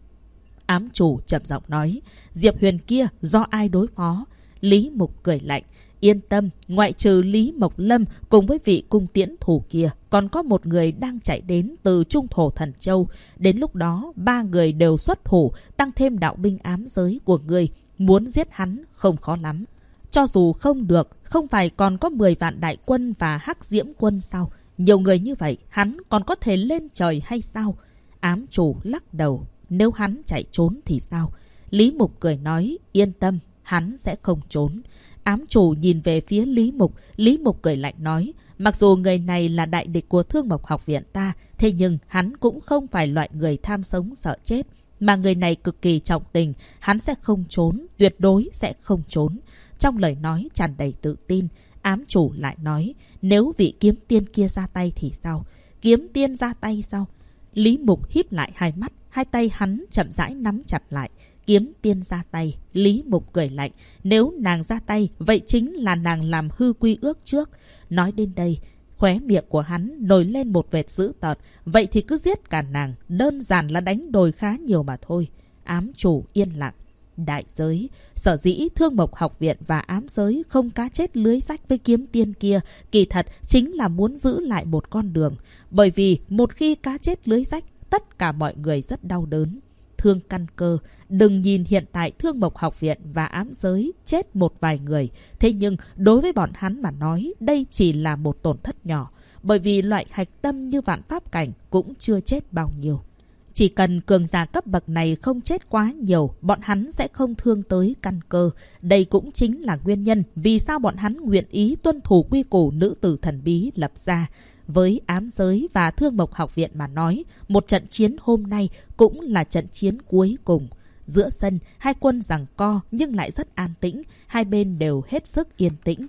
Ám chủ trầm giọng nói. Diệp Huyền kia do ai đối phó? Lý Mục cười lạnh. Yên tâm, ngoại trừ Lý Mộc Lâm cùng với vị cung tiễn thủ kia, còn có một người đang chạy đến từ Trung Thổ Thần Châu. Đến lúc đó, 3 người đều xuất thủ, tăng thêm đạo binh ám giới của người. Muốn giết hắn không khó lắm. Cho dù không được, không phải còn có 10 vạn đại quân và Hắc Diễm Quân sao? Nhiều người như vậy, hắn còn có thể lên trời hay sao? Ám chủ lắc đầu. Nếu hắn chạy trốn thì sao? Lý Mục cười nói, yên tâm, hắn sẽ không trốn. Ám chủ nhìn về phía Lý Mục. Lý Mục cười lạnh nói, mặc dù người này là đại địch của Thương Mộc Học Viện ta, thế nhưng hắn cũng không phải loại người tham sống sợ chết. Mà người này cực kỳ trọng tình, hắn sẽ không trốn, tuyệt đối sẽ không trốn. Trong lời nói tràn đầy tự tin, ám chủ lại nói, nếu vị kiếm tiên kia ra tay thì sao? Kiếm tiên ra tay sao? Lý Mục híp lại hai mắt, hai tay hắn chậm rãi nắm chặt lại. Kiếm tiên ra tay, Lý Mục cười lạnh. Nếu nàng ra tay, vậy chính là nàng làm hư quy ước trước. Nói đến đây, khóe miệng của hắn nổi lên một vệt dữ tợn. Vậy thì cứ giết cả nàng, đơn giản là đánh đồi khá nhiều mà thôi. Ám chủ yên lặng. Đại giới, sở dĩ Thương Mộc Học Viện và ám giới không cá chết lưới rách với kiếm tiên kia, kỳ thật chính là muốn giữ lại một con đường. Bởi vì một khi cá chết lưới rách, tất cả mọi người rất đau đớn. Thương căn cơ, đừng nhìn hiện tại Thương Mộc Học Viện và ám giới chết một vài người. Thế nhưng đối với bọn hắn mà nói, đây chỉ là một tổn thất nhỏ. Bởi vì loại hạch tâm như Vạn Pháp Cảnh cũng chưa chết bao nhiêu. Chỉ cần cường giả cấp bậc này không chết quá nhiều, bọn hắn sẽ không thương tới căn cơ. Đây cũng chính là nguyên nhân vì sao bọn hắn nguyện ý tuân thủ quy củ nữ tử thần bí lập ra. Với ám giới và Thương Mộc Học Viện mà nói, một trận chiến hôm nay cũng là trận chiến cuối cùng. Giữa sân, hai quân giằng co nhưng lại rất an tĩnh, hai bên đều hết sức yên tĩnh.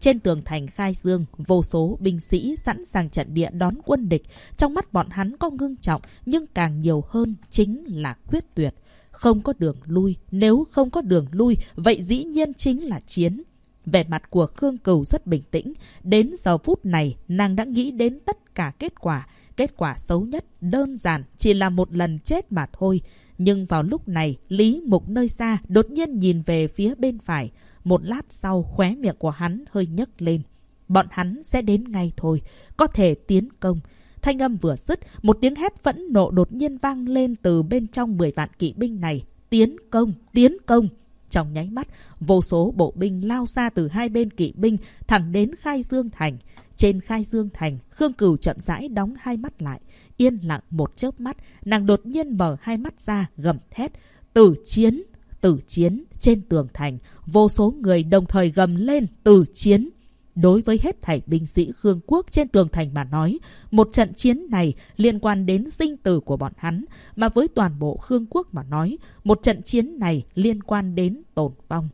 trên tường thành khai dương, vô số binh sĩ sẵn sàng trận địa đón quân địch. Trong mắt bọn hắn có ngưng trọng, nhưng càng nhiều hơn chính là quyết tuyệt. Không có đường lui, nếu không có đường lui, vậy dĩ nhiên chính là chiến. Vẻ mặt của Khương Cửu rất bình tĩnh. Đến giờ phút này, nàng đã nghĩ đến tất cả kết quả. Kết quả xấu nhất, đơn giản, chỉ là một lần chết mà thôi. Nhưng vào lúc này, Lý Mục nơi xa đột nhiên nhìn về phía bên phải. Một lát sau, khóe miệng của hắn hơi nhấc lên. Bọn hắn sẽ đến ngay thôi, có thể tiến công. Thanh âm vừa dứt, một tiếng hét phẫn nộ đột nhiên vang lên từ bên trong 10 vạn kỵ binh này. Tiến công, tiến công! Trong nháy mắt, vô số bộ binh lao ra từ hai bên kỵ binh thẳng đến Khai Dương Thành. Trên Khai Dương Thành, Khương Cửu chậm rãi đóng hai mắt lại. Yên lặng một chớp mắt, nàng đột nhiên mở hai mắt ra gầm thét. Tử chiến! Tử chiến! Trên tường thành, vô số người đồng thời gầm lên tử chiến. Đối với hết thảy binh sĩ Khương quốc trên tường thành mà nói, một trận chiến này liên quan đến sinh tử của bọn hắn, mà với toàn bộ Khương quốc mà nói, một trận chiến này liên quan đến tổn vong.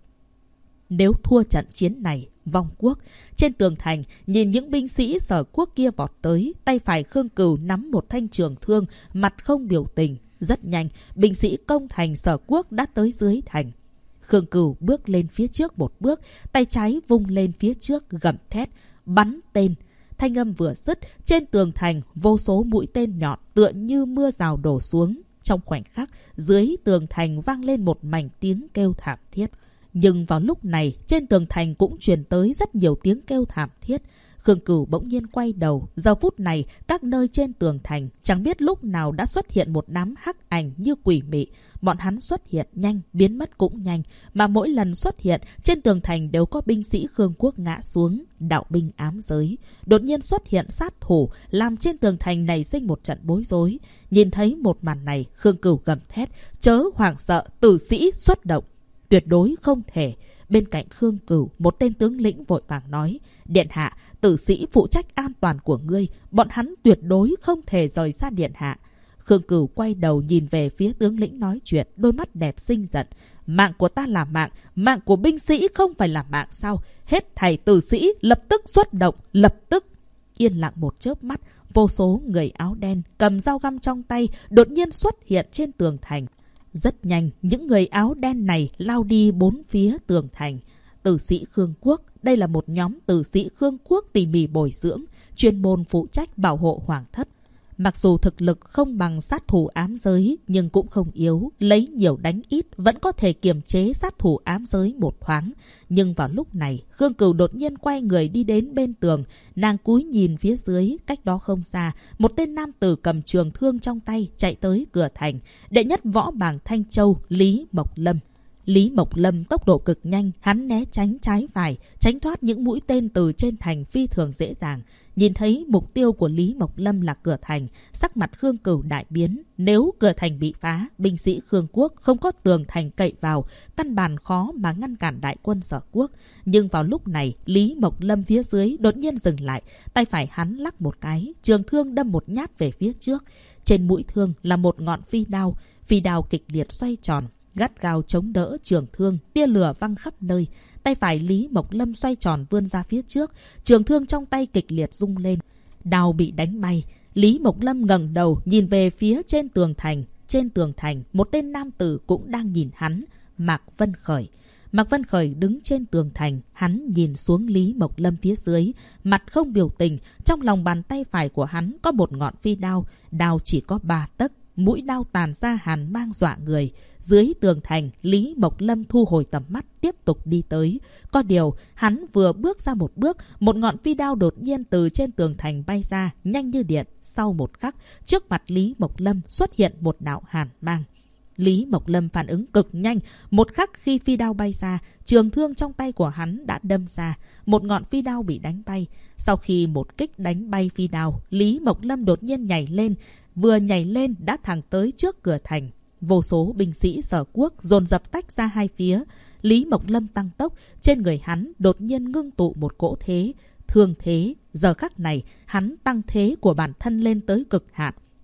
Nếu thua trận chiến này, vong quốc. Trên tường thành, nhìn những binh sĩ Sở quốc kia vọt tới, tay phải Khương Cửu nắm một thanh trường thương, mặt không biểu tình. Rất nhanh, binh sĩ công thành Sở quốc đã tới dưới thành. Khương Cửu bước lên phía trước một bước, tay trái vung lên phía trước gầm thét, bắn tên. Thanh âm vừa dứt, trên tường thành vô số mũi tên nhọn tựa như mưa rào đổ xuống. Trong khoảnh khắc, dưới tường thành vang lên một mảnh tiếng kêu thảm thiết. Nhưng vào lúc này, trên tường thành cũng truyền tới rất nhiều tiếng kêu thảm thiết. Khương Cửu bỗng nhiên quay đầu. Giờ phút này, các nơi trên tường thành chẳng biết lúc nào đã xuất hiện một đám hắc ảnh như quỷ mị. Bọn hắn xuất hiện nhanh, biến mất cũng nhanh. Mà mỗi lần xuất hiện, trên tường thành đều có binh sĩ Khương quốc ngã xuống. Đạo binh ám giới. Đột nhiên xuất hiện sát thủ, làm trên tường thành này sinh một trận bối rối. Nhìn thấy một màn này, Khương Cửu gầm thét, chớ hoảng sợ, tử sĩ xuất động. Tuyệt đối không thể. Bên cạnh Khương Cửu, một tên tướng lĩnh vội vàng nói, điện hạ, tử sĩ phụ trách an toàn của ngươi, bọn hắn tuyệt đối không thể rời xa điện hạ. Khương Cửu quay đầu nhìn về phía tướng lĩnh nói chuyện, đôi mắt đẹp xinh giận. Mạng của ta là mạng, mạng của binh sĩ không phải là mạng sao? Hết thảy tử sĩ lập tức xuất động, lập tức. Yên lặng một chớp mắt, vô số người áo đen cầm dao găm trong tay đột nhiên xuất hiện trên tường thành. Rất nhanh, những người áo đen này lao đi bốn phía tường thành. Tử sĩ Khương quốc, đây là một nhóm tử sĩ Khương quốc tỉ mỉ bồi dưỡng, chuyên môn phụ trách bảo hộ hoàng thất. Mặc dù thực lực không bằng sát thủ ám giới, nhưng cũng không yếu, lấy nhiều đánh ít vẫn có thể kiềm chế sát thủ ám giới một thoáng. Nhưng vào lúc này, Khương Cửu đột nhiên quay người đi đến bên tường, nàng cúi nhìn phía dưới, cách đó không xa, một tên nam tử cầm trường thương trong tay chạy tới cửa thành, đệ nhất võ bảng Thanh Châu, Lý Mộc Lâm. Lý Mộc Lâm tốc độ cực nhanh, hắn né tránh trái phải, tránh thoát những mũi tên từ trên thành phi thường dễ dàng. Nhìn thấy mục tiêu của Lý Mộc Lâm là cửa thành, sắc mặt Khương Cửu đại biến. Nếu cửa thành bị phá, binh sĩ Khương quốc không có tường thành cậy vào, căn bản khó mà ngăn cản đại quân Sở quốc. Nhưng vào lúc này, Lý Mộc Lâm phía dưới đột nhiên dừng lại, tay phải hắn lắc một cái, trường thương đâm một nhát về phía trước. Trên mũi thương là một ngọn phi đao kịch liệt xoay tròn, gắt gao chống đỡ trường thương, tia lửa văng khắp nơi. Tay phải Lý Mộc Lâm xoay tròn vươn ra phía trước, trường thương trong tay kịch liệt rung lên. Đao bị đánh bay. Lý Mộc Lâm ngẩng đầu nhìn về phía trên tường thành. Trên tường thành, một tên nam tử cũng đang nhìn hắn, Mạc Vân Khởi. Mạc Vân Khởi đứng trên tường thành, hắn nhìn xuống Lý Mộc Lâm phía dưới, mặt không biểu tình. Trong lòng bàn tay phải của hắn có một ngọn phi đao, đao chỉ có 3 tấc. Mũi đao tàn ra hàn mang dọa người. Dưới tường thành, Lý Mộc Lâm thu hồi tầm mắt, tiếp tục đi tới. Có điều, hắn vừa bước ra một bước, một ngọn phi đao đột nhiên từ trên tường thành bay ra, nhanh như điện. Sau một khắc, trước mặt Lý Mộc Lâm xuất hiện một đạo hàn mang. Lý Mộc Lâm phản ứng cực nhanh, một khắc khi phi đao bay ra, trường thương trong tay của hắn đã đâm ra. Một ngọn phi đao bị đánh bay. Sau khi một kích đánh bay phi đao, Lý Mộc Lâm đột nhiên nhảy lên. Vừa nhảy lên đã thẳng tới trước cửa thành. Vô số binh sĩ Sở quốc dồn dập tách ra hai phía. Lý Mộc Lâm tăng tốc, trên người hắn đột nhiên ngưng tụ một cỗ thế, thương thế. Giờ khắc này, hắn tăng thế của bản thân lên tới cực hạn.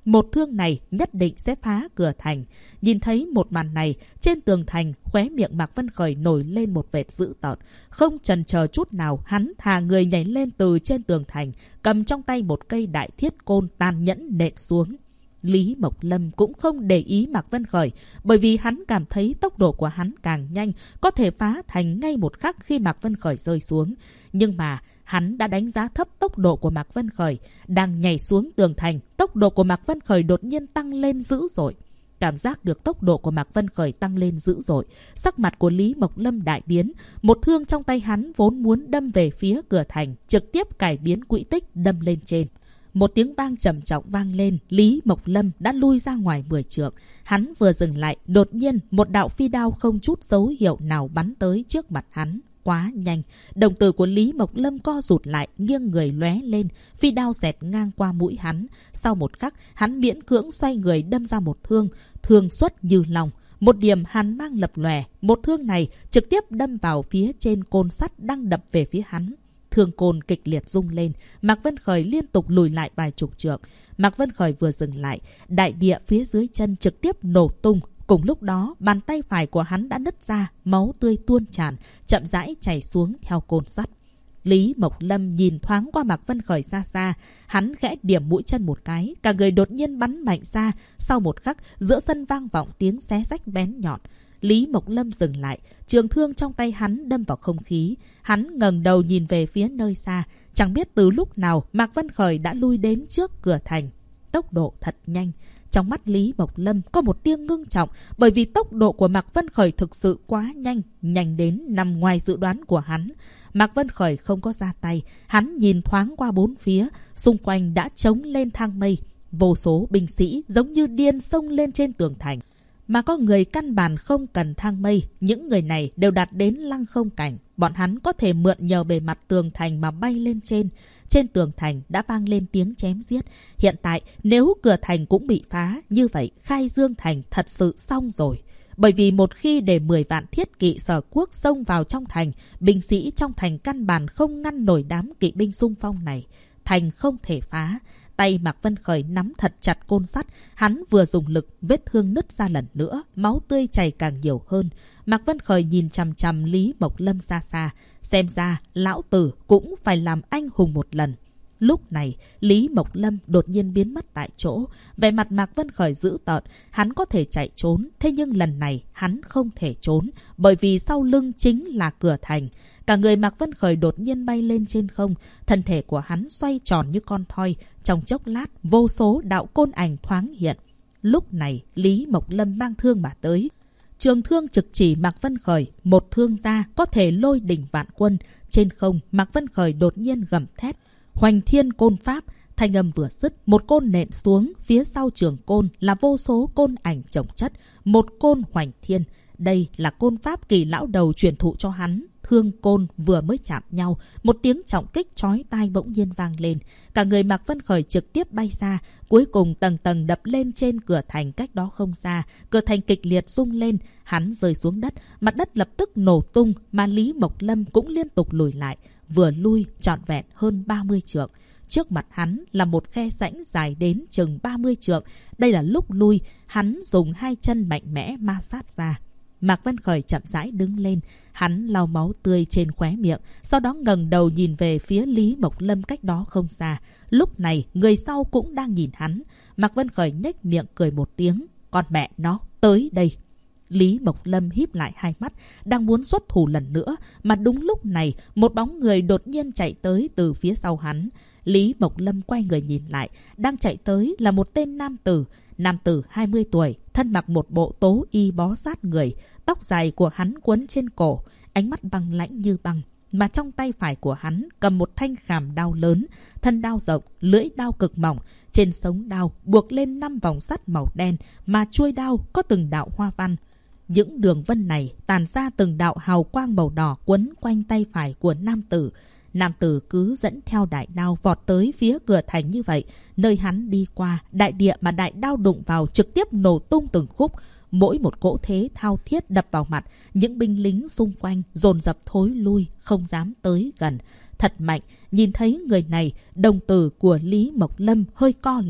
một thương này nhất định sẽ phá cửa thành. Nhìn thấy một màn này, trên tường thành, khóe miệng Mạc Vân Khởi nổi lên một vệt dữ tợn. Không chần chờ chút nào, hắn thả người nhảy lên từ trên tường thành, cầm trong tay một cây đại thiết côn tàn nhẫn nện xuống. Lý Mộc Lâm cũng không để ý Mạc Vân Khởi, bởi vì hắn cảm thấy tốc độ của hắn càng nhanh, có thể phá thành ngay một khắc khi Mạc Vân Khởi rơi xuống. Nhưng mà hắn đã đánh giá thấp tốc độ của Mạc Vân Khởi. Đang nhảy xuống tường thành, tốc độ của Mạc Vân Khởi đột nhiên tăng lên dữ dội. Cảm giác được tốc độ của Mạc Vân Khởi tăng lên dữ dội, sắc mặt của Lý Mộc Lâm đại biến. Một thương trong tay hắn vốn muốn đâm về phía cửa thành, trực tiếp cải biến quỹ tích đâm lên trên. Một tiếng vang trầm trọng vang lên, Lý Mộc Lâm đã lui ra ngoài 10 trượng. Hắn vừa dừng lại, đột nhiên một đạo phi đao không chút dấu hiệu nào bắn tới trước mặt hắn. Quá nhanh, đồng tử của Lý Mộc Lâm co rụt lại, nghiêng người lóe lên, phi đao xẹt ngang qua mũi hắn. Sau một khắc, hắn miễn cưỡng xoay người đâm ra một thương, thương xuất như lòng. Một điểm hàn mang lập lòe, một thương này trực tiếp đâm vào phía trên côn sắt đang đập về phía hắn. Thương côn kịch liệt rung lên, Mạc Vân Khởi liên tục lùi lại vài chục trượng. Mạc Vân Khởi vừa dừng lại, đại địa phía dưới chân trực tiếp nổ tung. Cùng lúc đó, bàn tay phải của hắn đã nứt ra, máu tươi tuôn tràn, chậm rãi chảy xuống theo côn sắt. Lý Mộc Lâm nhìn thoáng qua Mạc Vân Khởi xa xa, hắn khẽ điểm mũi chân một cái, cả người đột nhiên bắn mạnh ra. Sau một khắc, giữa sân vang vọng tiếng xé rách bén nhọn. Lý Mộc Lâm dừng lại, trường thương trong tay hắn đâm vào không khí. Hắn ngẩng đầu nhìn về phía nơi xa, chẳng biết từ lúc nào Mạc Vân Khởi đã lui đến trước cửa thành. Tốc độ thật nhanh. Trong mắt Lý Mộc Lâm có một tia ngưng trọng, bởi vì tốc độ của Mạc Vân Khởi thực sự quá nhanh, nhanh đến nằm ngoài dự đoán của hắn. Mạc Vân Khởi không có ra tay, hắn nhìn thoáng qua bốn phía, xung quanh đã trống lên thang mây. Vô số binh sĩ giống như điên xông lên trên tường thành. Mà có người căn bản không cần thang mây, những người này đều đạt đến lăng không cảnh. Bọn hắn có thể mượn nhờ bề mặt tường thành mà bay lên trên. Trên tường thành đã vang lên tiếng chém giết. Hiện tại nếu cửa thành cũng bị phá, như vậy Khai Dương thành thật sự xong rồi. Bởi vì một khi để 10 vạn thiết kỵ Sở Quốc xông vào trong thành, binh sĩ trong thành căn bản không ngăn nổi đám kỵ binh xung phong này. Thành không thể phá. Tay Mạc Vân Khởi nắm thật chặt côn sắt, hắn vừa dùng lực, vết thương nứt ra lần nữa, máu tươi chảy càng nhiều hơn. Mạc Vân Khởi nhìn chằm chằm Lý Mộc Lâm xa xa, xem ra lão tử cũng phải làm anh hùng một lần. Lúc này, Lý Mộc Lâm đột nhiên biến mất tại chỗ, vẻ mặt Mạc Vân Khởi dữ tợn, hắn có thể chạy trốn, thế nhưng lần này hắn không thể trốn, bởi vì sau lưng chính là cửa thành. Cả người Mạc Vân Khởi đột nhiên bay lên trên không, thân thể của hắn xoay tròn như con thoi, trong chốc lát vô số đạo côn ảnh thoáng hiện. Lúc này Lý Mộc Lâm mang thương mà tới. Trường thương trực chỉ Mạc Vân Khởi, một thương ra có thể lôi đỉnh vạn quân. Trên không, Mạc Vân Khởi đột nhiên gầm thét, hoành thiên côn pháp. Thanh âm vừa dứt, một côn nện xuống, phía sau trường côn là vô số côn ảnh chồng chất, một côn hoành thiên. Đây là côn pháp Kỳ lão đầu truyền thụ cho hắn. Thương côn vừa mới chạm nhau, một tiếng trọng kích chói tai bỗng nhiên vang lên. Cả người Mạc Vân Khởi trực tiếp bay xa, cuối cùng tầng tầng đập lên trên cửa thành cách đó không xa. Cửa thành kịch liệt rung lên, hắn rơi xuống đất, mặt đất lập tức nổ tung, mà Lý Mộc Lâm cũng liên tục lùi lại, vừa lui trọn vẹn hơn 30 trượng. Trước mặt hắn là một khe rãnh dài đến chừng 30 trượng. Đây là lúc lui, hắn dùng hai chân mạnh mẽ ma sát ra. Mạc Vân Khởi chậm rãi đứng lên, hắn lau máu tươi trên khóe miệng, sau đó ngẩng đầu nhìn về phía Lý Mộc Lâm cách đó không xa. Lúc này, người sau cũng đang nhìn hắn. Mạc Vân Khởi nhếch miệng cười một tiếng, con mẹ nó, tới đây. Lý Mộc Lâm híp lại hai mắt, đang muốn xuất thủ lần nữa, mà đúng lúc này, một bóng người đột nhiên chạy tới từ phía sau hắn. Lý Mộc Lâm quay người nhìn lại, đang chạy tới là một tên nam tử. Nam tử 20 tuổi, thân mặc một bộ tố y bó sát người, tóc dài của hắn quấn trên cổ, ánh mắt băng lãnh như băng, mà trong tay phải của hắn cầm một thanh khảm đao lớn, thân đao rộng, lưỡi đao cực mỏng, trên sống đao buộc lên 5 vòng sắt màu đen, mà chuôi đao có từng đạo hoa văn. Những đường vân này tàn ra từng đạo hào quang màu đỏ quấn quanh tay phải của nam tử. Nam tử cứ dẫn theo đại đao vọt tới phía cửa thành như vậy. Nơi hắn đi qua, đại địa mà đại đao đụng vào trực tiếp nổ tung từng khúc. Mỗi một cỗ thế thao thiết đập vào mặt, những binh lính xung quanh dồn dập thối lui, không dám tới gần. Thật mạnh, nhìn thấy người này, đồng tử của Lý Mộc Lâm hơi co lại.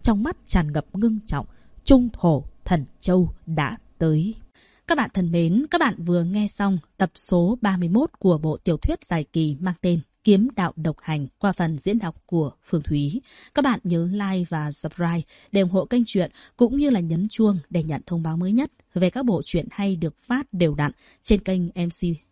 trong mắt tràn ngập ngưng trọng. Trung thổ thần châu đã tới. Các bạn thân mến, các bạn vừa nghe xong tập số 31 của bộ tiểu thuyết dài kỳ mang tên Kiếm đạo độc hành qua phần diễn đọc của Phương Thúy. Các bạn nhớ like và subscribe để ủng hộ kênh truyện, cũng như là nhấn chuông để nhận thông báo mới nhất về các bộ truyện hay được phát đều đặn trên kênh MC